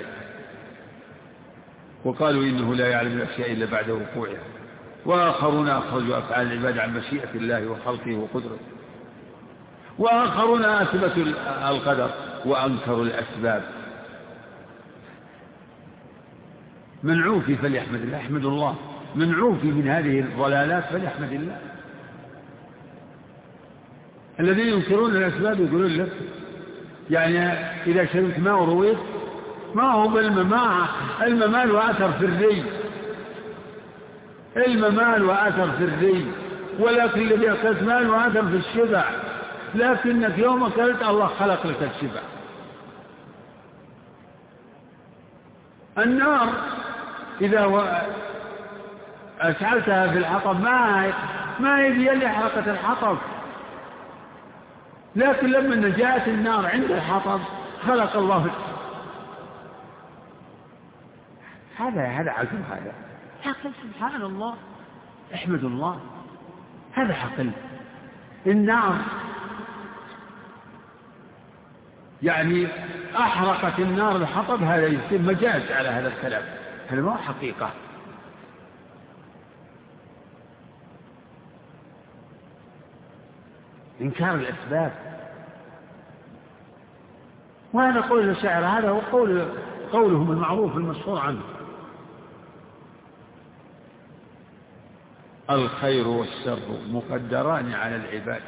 وقالوا إنه لا يعلم الأشياء إلا بعد وقوعها. وآخرون أخرجوا أفعال العباد عن مشيئة الله وخلقه وقدرته، وآخرون أثبتوا القدر وأنكروا الأسباب. من عوفي فليحمد الله، احمد الله. من عوفي من هذه الضلالات فليحمد الله. الذين ينكرون الأسباب يقولون لك يعني إذا شربت ماء ورويت ما هو بالماء، الممال وأثر في الري، الممال وأثر في الري، ولكن الذي أكلت مال وأثر في الشبع، لكنك يوم أكلت الله خلق لك الشبع. النار إذا أشعلتها في الحطب ما ما يبي اللي حرقة الحطب، لكن لما جاءت النار عند الحطب خلق الله. هذا هذا عقل، هذا عقل. سبحان الله، احمد الله. هذا عقل. النار يعني أحرقت النار الحطب، هذا يصير مجاز على هذا الكلام، هذا ما هو حقيقة. إنكار الأسباب، وهذا قول الشاعر، هذا هو قول قولهم المعروف المشهور عنه: الخير والشر مقدران على العباد.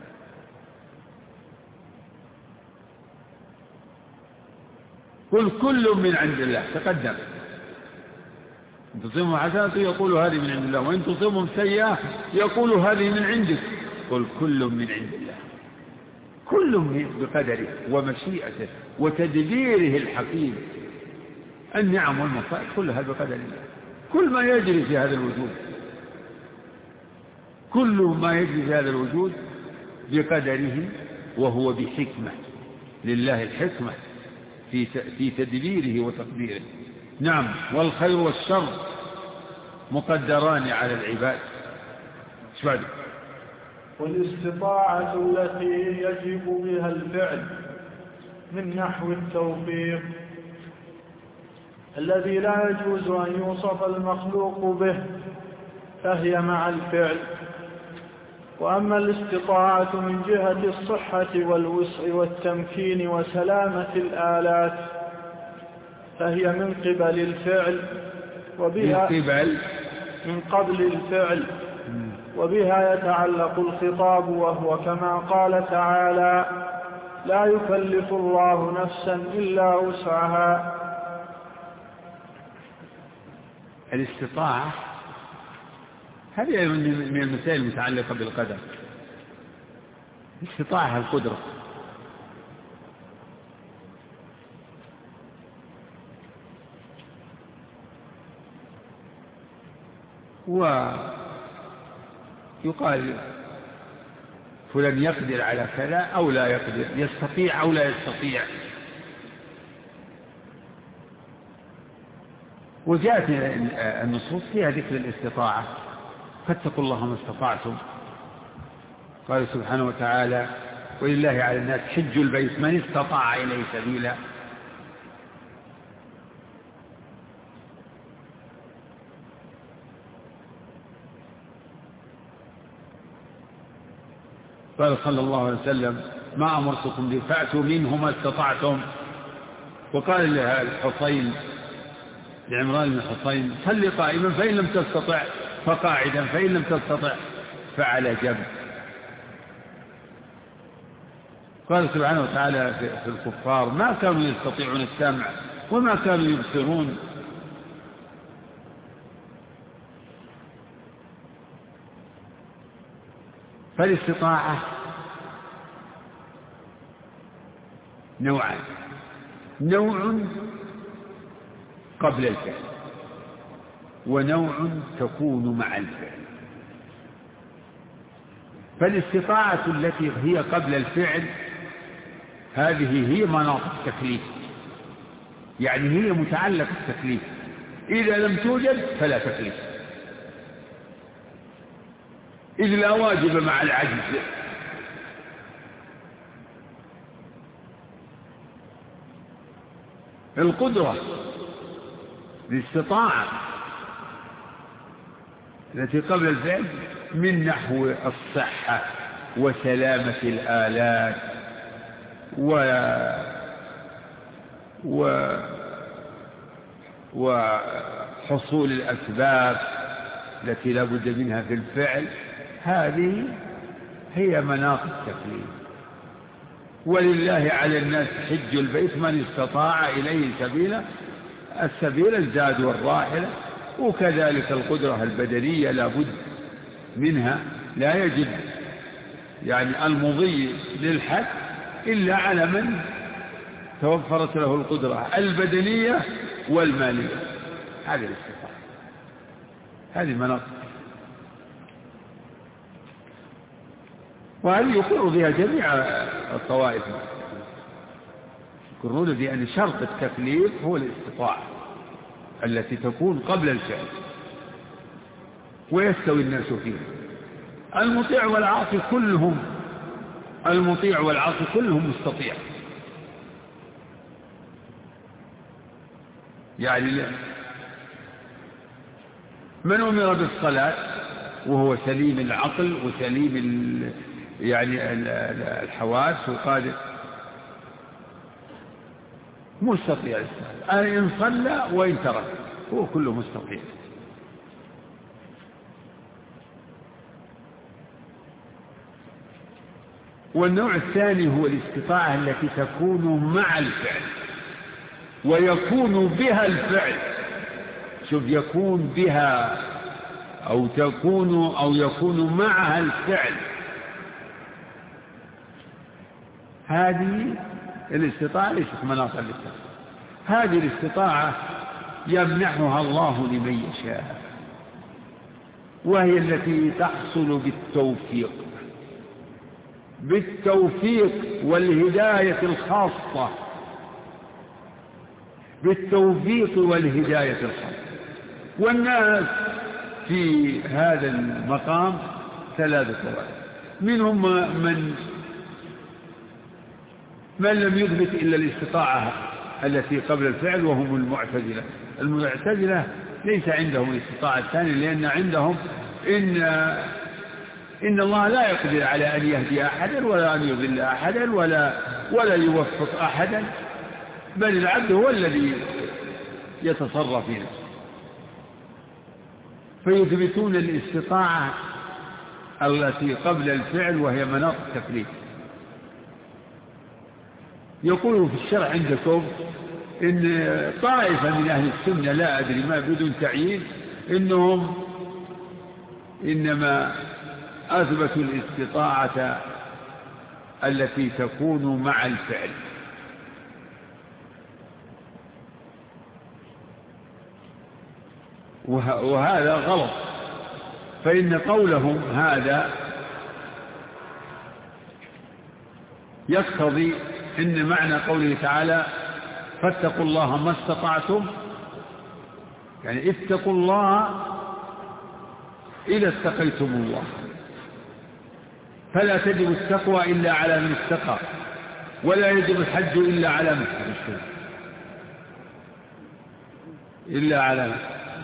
قل كل من عند الله، تقدم. إن تصيبهم حسنة يقول هذه من عند الله، وإن تصيبهم سيئة يقول هذه من عندك. قل كل من عند الله، كل بقدره ومشيئته وتدبيره الحكيم. النعم والمصائب كلها بقدر الله، كل ما يجري في هذا الوجود، كل ما يجري في هذا الوجود بقدره، وهو بحكمة، لله الحكمة في في تدبيره وتقديره. نعم، والخير والشر مقدران على العباد. شباب. والاستطاعة التي يجب بها الفعل من نحو التوفيق الذي لا يجوز أن يوصف المخلوق به، فهي مع الفعل. وأما الاستطاعة من جهة الصحة والوسع والتمكين وسلامة الآلات فهي من قبل الفعل، وبها من قبل من قبل الفعل وبها يتعلق الخطاب، وهو كما قال تعالى: لا يكلف الله نفسا إلا وسعها. الاستطاعة هذه من المسائل المتعلقة بالقدر. الاستطاعة القدرة، ويقال فلان يقدر على كذا أو لا يقدر، يستطيع أو لا يستطيع. وجاءت النصوص فيها ذكر الاستطاعة: فاتقوا الله ما استطعتم. قال سبحانه وتعالى: ولله على الناس حج البيت من استطاع إليه سبيلا. قال صلى الله عليه وسلم: ما أمرتكم به فأتوا منه ما استطعتم. وقال لها الحصين لعمران بن الحصين: صل قائما فإن لم تستطع فقاعدا فإن لم تستطع فعلى جنب. قال سبحانه وتعالى في الكفار: ما كانوا يستطيعون السمع وما كانوا يبصرون. فالاستطاعة نوعان: نوع قبل الفعل، ونوع تكون مع الفعل. فالاستطاعة التي هي قبل الفعل هذه هي مناط التكليف، يعني هي متعلقة التكليف، إذا لم توجد فلا تكليف، إذ لا واجب مع العجز. القدرة، الاستطاعة التي قبل الفعل من نحو الصحة وسلامة الآلات و و وحصول الأسباب التي لا بد منها في الفعل، هذه هي مناط التكليف. ولله على الناس حج البيت من استطاع إليه سبيلا، السبيل الزاد والراحلة. وكذلك القدرة البدنية لا بد منها، لا يجب يعني المضي للحج إلا على من توفرت له القدرة البدنية والمالية. هذه الاستطاعة، هذه مناطق، وهذه يقر بها جميع الطوائف، يقرون بأن شرط التكليف هو الاستطاعة التي تكون قبل الفعل، ويستوي الناس فيها. المطيع والعاصي كلهم المطيع والعاصي كلهم مستطيع. يعني من أمر بالصلاة وهو سليم العقل وسليم يعني الحواس وقادر مستطيع الصلاة، إن صلى وإن ترك هو كله مستطيع. والنوع الثاني هو الاستطاعة التي تكون مع الفعل ويكون بها الفعل. شوف، يكون بها أو تكون أو يكون معها الفعل. هذه الاستطاعة ليست مناط للتقوى. هذه الاستطاعة يمنحها الله لمن يشاء، وهي التي تحصل بالتوفيق بالتوفيق والهداية الخاصة بالتوفيق والهداية الخاصة. والناس في هذا المقام ثلاثة طوائف، منهم من من لم يثبت إلا الاستطاعة التي قبل الفعل وهم المعتزلة. المعتزلة ليس عندهم الاستطاعة الثانية، لأن عندهم إن إن الله لا يقدر على أن يهدي أحدا ولا أن يضل أحدا ولا ولا يوفق أحدا، بل العبد هو الذي يتصرف فيه. فيثبتون الاستطاعة التي قبل الفعل وهي مناط التكليف. يقول في الشرع عندكم إن طائفة من أهل السنة، لا أدري ما بدون تعيين، إنهم إنما أثبتوا الاستطاعة التي تكون مع الفعل. وهذا غلط، فإن قولهم هذا يقتضي إن معنى قوله تعالى فاتقوا الله ما استطعتم، يعني اتقوا الله إذا اتقيتم الله، فلا تجب التقوى إلا على من اتقى، ولا يجب الحج إلا على من حج إلا على من.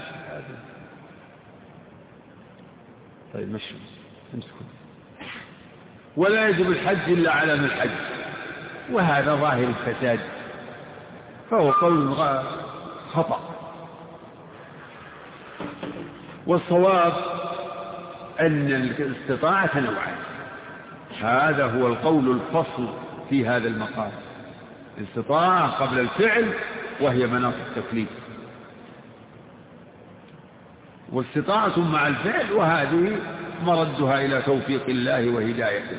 طيب مشي امسكوا. ولا يجب الحج إلا على من حج، وهذا ظاهر الفساد، فهو قول خطأ. والصواب أن الاستطاعة نوعان، هذا هو القول الفصل في هذا المقام. الاستطاعة قبل الفعل وهي مناط التكليف، واستطاعة مع الفعل وهذه مردها إلى توفيق الله وهدايته.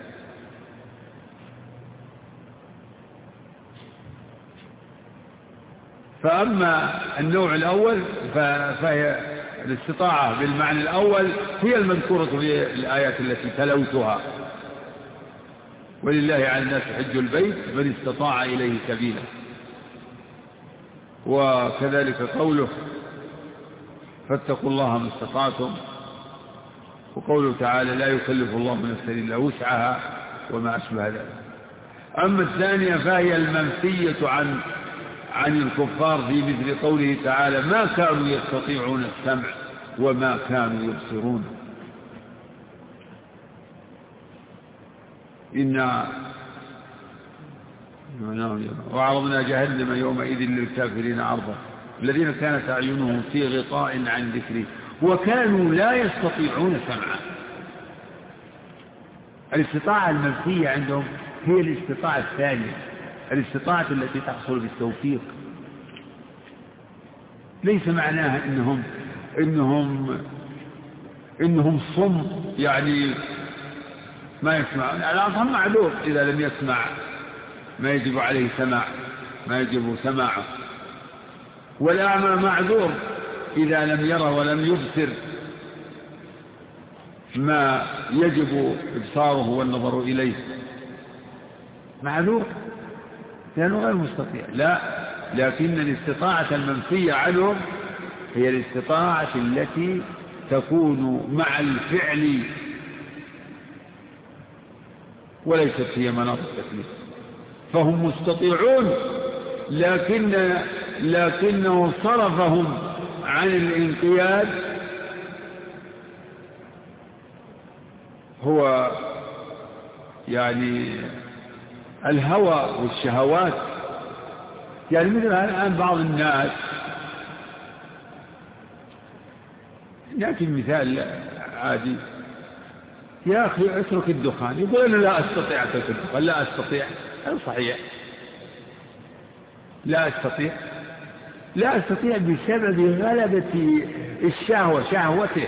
فأما النوع الأول فهي الاستطاعة بالمعنى الأول هي المذكورة في الآيات التي تلوتها: ولله على الناس حج البيت من استطاع إليه سبيلا. وكذلك قوله فاتقوا الله ما استطعتم، وقوله تعالى لا يكلف الله نفسا إلا وسعها وما أشبه ذلك. أما الثانية فهي المنفية عن عن الكفار في مثل قوله تعالى ما كانوا يستطيعون السمع وما كانوا يبصرون. إنا وعرضنا جهنم يومئذ للكافرين عرضا الذين كانت أعينهم في غطاء عن ذكري وكانوا لا يستطيعون سمعا. الاستطاعة المنفية عندهم هي الاستطاعة الثانية، الاستطاعة التي تحصل بالتوفيق. ليس معناها إنهم إنهم إنهم صم، يعني ما يسمعون. الأصم معذور إذا لم يسمع ما يجب عليه سماع ما يجب سماعه، والأعمى معذور إذا لم يرى ولم يبصر ما يجب إبصاره والنظر إليه، معذور لأنه غير مستطيع. لا، لكن الاستطاعة المنفية عنهم هي الاستطاعة التي تكون مع الفعل وليست هي مناط التكليف، فهم مستطيعون لكن لكنه صرفهم عن الانقياد هو يعني الهوى والشهوات. يعني مثل الآن بعض الناس، نأتي مثال عادي، يا أخي اترك الدخان، يقول أنا لا أستطيع أترك الدخان، لا أستطيع. هذا صحيح، لا أستطيع لا أستطيع بسبب غلبة الشهوة، شهوته.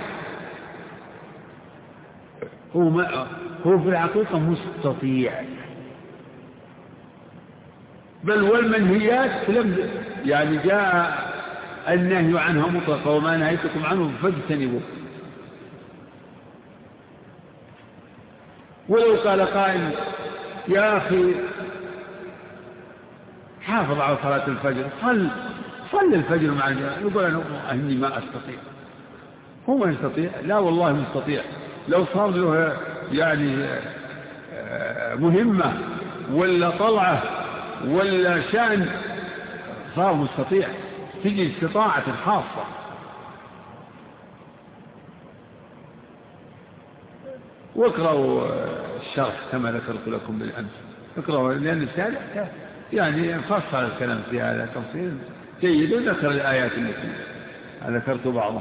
هو, ما هو في الحقيقة مستطيع، بل والمنهيات لم يعني جاء النهي عنها مطلقا، وما نهيتكم عنه فاجتنبوه. ولو قال قائل يا أخي حافظ على صلاة الفجر، صل صل الفجر مع الجماعة، يقول أنا أني ما أستطيع. هو ما يستطيع؟ لا والله مستطيع. لو صار له يعني مهمة ولا طلعة ولا شأن صار مستطيع، تجي استطاعة خاصة. واقرأوا الشرح كما ذكرت لكم بالأمس، اقرأوا، لأن السالة يعني فصل الكلام في هذا تفصيل جيد، وذكر الآيات التي ذكرت بعضها.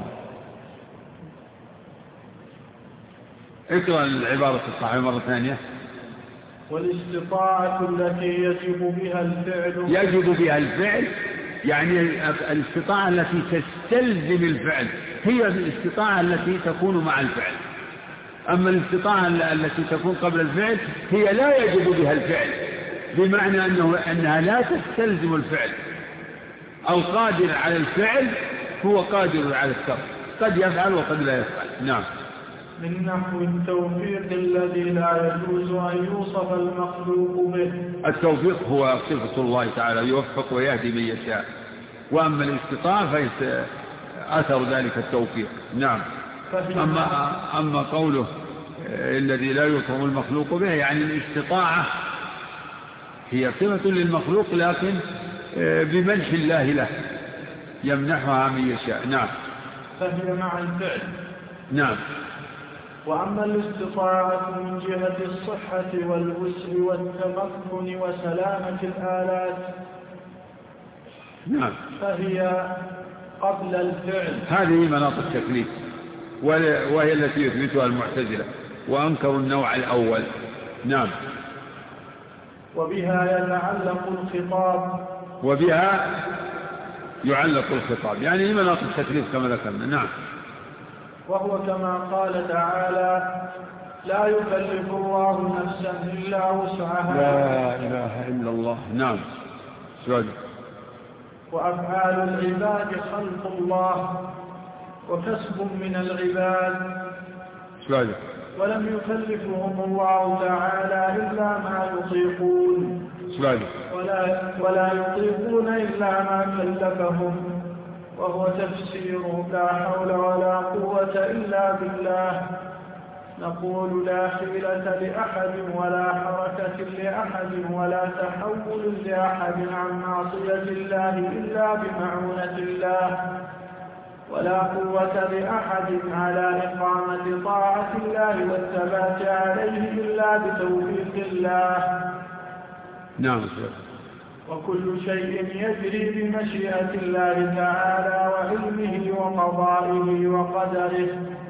اقرأ العبارة الصحيحة مرة ثانية. والاستطاعة التي يجب بها الفعل يجب بها الفعل يعني الاستطاعة التي تستلزم الفعل هي الاستطاعة التي تكون مع الفعل. أما الاستطاعة التي تكون قبل الفعل هي لا يجب بها الفعل، بمعنى أنه أنها لا تستلزم الفعل. القادر على الفعل هو قادر على الترك، قد يفعل وقد لا يفعل. نعم. من نحو التوفيق الذي لا يجوز أن يوصف المخلوق به. التوفيق هو صفة الله تعالى، يوفق ويهدي من يشاء. وأما الاستطاعة فهي أثر ذلك التوفيق. نعم. أما, أما قوله الذي لا يوصف المخلوق به يعني الاستطاعة هي صفة للمخلوق لكن بمنح الله له، يمنحها من يشاء. نعم. فهي مع الفعل. نعم. وأما الاستطاعة من جهة الصحة والوسع والتمكن وسلامة الآلات نعم فهي قبل الفعل. هذه مناط التكليف، وهي التي يثبتها المعتزلة وأنكروا النوع الأول. نعم. وبها يتعلق الخطاب. وبها يعلق الخطاب يعني مناط التكليف كما ذكرنا. نعم. وهو كما قال تعالى لا يكلف الله نفسا إلا وسعها. لا إله إلا الله. نعم. سؤال. وأفعال العباد خلق الله وكسب من العباد. سؤال. ولم يكلفهم الله تعالى إلا ما يطيقون. سؤال. ولا, ولا يطيقون إلا ما كلفهم، وهو تفسير لا حول ولا قوة إلا بالله. نقول لا حيلة لأحد ولا حركة لأحد ولا تحول لأحد عن معصية الله إلا بمعونة الله، ولا قوة لأحد على إقامة طاعة الله والثبات عليه إلا بتوفيق الله. نعم. وكل شيء يجري بمشيئة الله تعالى وعلمه وقضائه وقدره،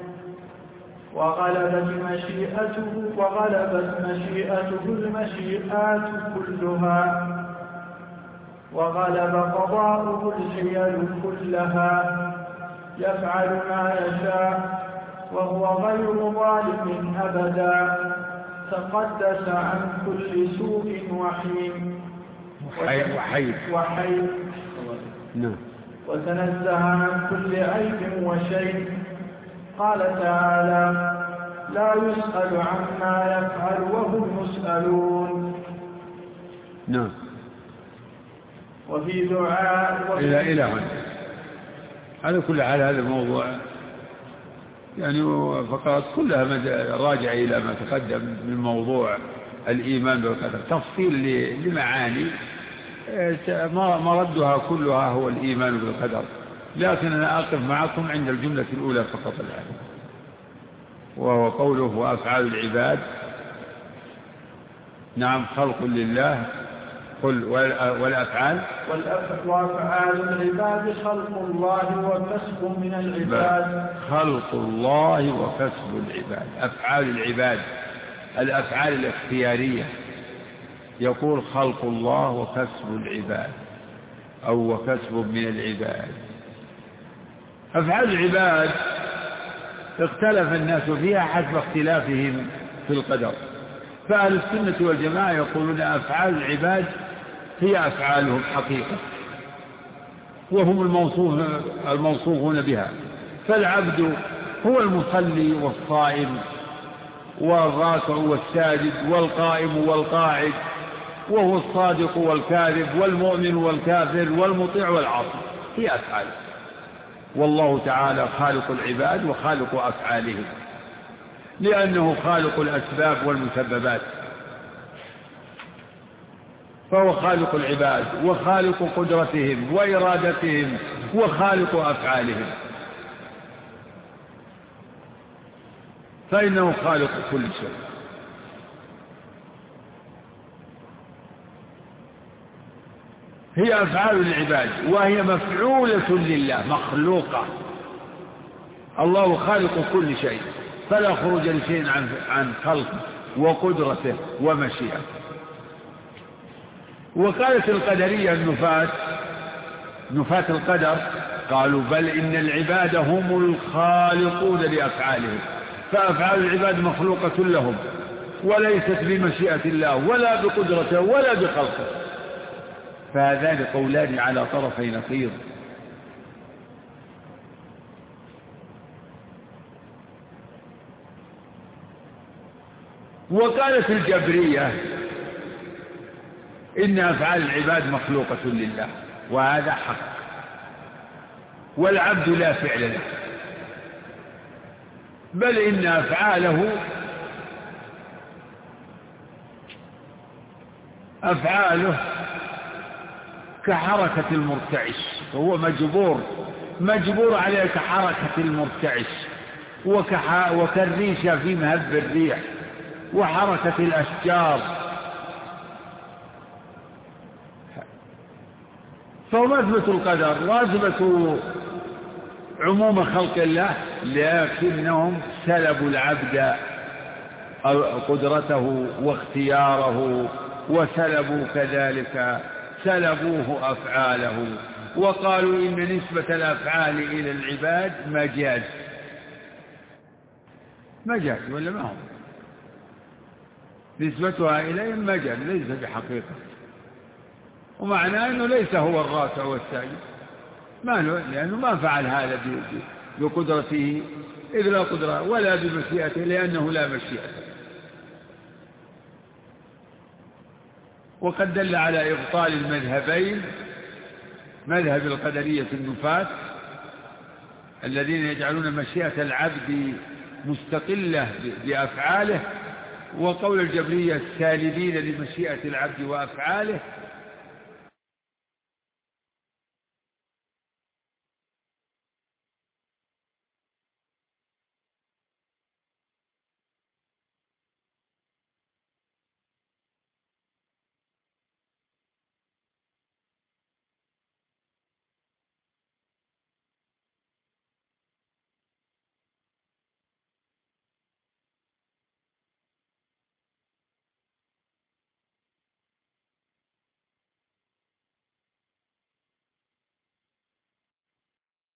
وغلبت مشيئته وغلبت مشيئته المشيئات كلها، وغلب قضاؤه الحيل كلها، يفعل ما يشاء وهو غير ظالم أبدا، تقدس عن كل سوء وحين وحيد وحيد نعم. وتنزه عن كل عيب وشيء. قال تعالى لا يسأل عما يفعل وهم يسألون. نعم. وفي دعاء إلى إلى هنا على كل حال هذا الموضوع يعني فقط كلها راجع إلى ما تقدم من موضوع الإيمان بالقدر تفصيل لمعاني مردها كلها هو الإيمان بالقدر، لكن أنا أقف معكم عند الجملة الأولى فقط الآن، وهو قوله وأفعال العباد. نعم، خلق لله. قل والأفعال وأفعال العباد خلق الله وكسب من العباد. خلق الله وكسب العباد. أفعال العباد الأفعال الاختيارية، يقول خلق الله وكسب العباد أو وكسب من العباد. أفعال العباد اختلف الناس فيها حسب اختلافهم في القدر، فأهل السنة والجماعة يقولون أفعال العباد هي أفعالهم حقيقة وهم الموصوفون بها، فالعبد هو المصلي والصائم والراكع والساجد والقائم والقاعد، وهو الصادق والكاذب والمؤمن والكافر والمطيع والعاصي، هي أفعال. والله تعالى خالق العباد وخالق أفعالهم، لأنه خالق الأسباب والمسببات، فهو خالق العباد وخالق قدرتهم وإرادتهم وخالق أفعالهم، فإنه خالق كل شيء. هي أفعال العباد وهي مفعولة لله مخلوقة. الله خالق كل شيء، فلا خروج لشيء عن عن خلقه وقدرته ومشيئته. وقالت القدرية النفاة نفاة القدر قالوا بل إن العباد هم الخالقون لأفعالهم، فأفعال العباد مخلوقة لهم وليست بمشيئة الله ولا بقدرته ولا بخلقه. فهذان قولان على طرفي نقيض. وقالت الجبرية إن أفعال العباد مخلوقة لله، وهذا حق، والعبد لا فعل له، بل إن أفعاله أفعاله كحركة المرتعش، فهو مجبور مجبور عليه كحركة المرتعش وكالريشة في مهب الريح وحركة الأشجار، فهو أثبت القدر وأثبتوا عموم خلق الله، لكنهم سلبوا العبد قدرته واختياره، وسلبوا كذلك سلبوه أفعاله، وقالوا إن نسبة الأفعال إلى العباد مجاز. مجاز ولا ما هو؟ نسبتها إليهم مجاز ليس بحقيقة، ومعناه أنه ليس هو الراكع والساجد، ما له، لأنه ما فعل هذا بقدرته إذ لا قدرة، ولا بمشيئته لأنه لا مشيئة. وقد دل على إبطال المذهبين مذهب القدرية النفاة الذين يجعلون مشيئة العبد مستقلة بأفعاله، وقول الجبرية السالبين لمشيئة العبد وأفعاله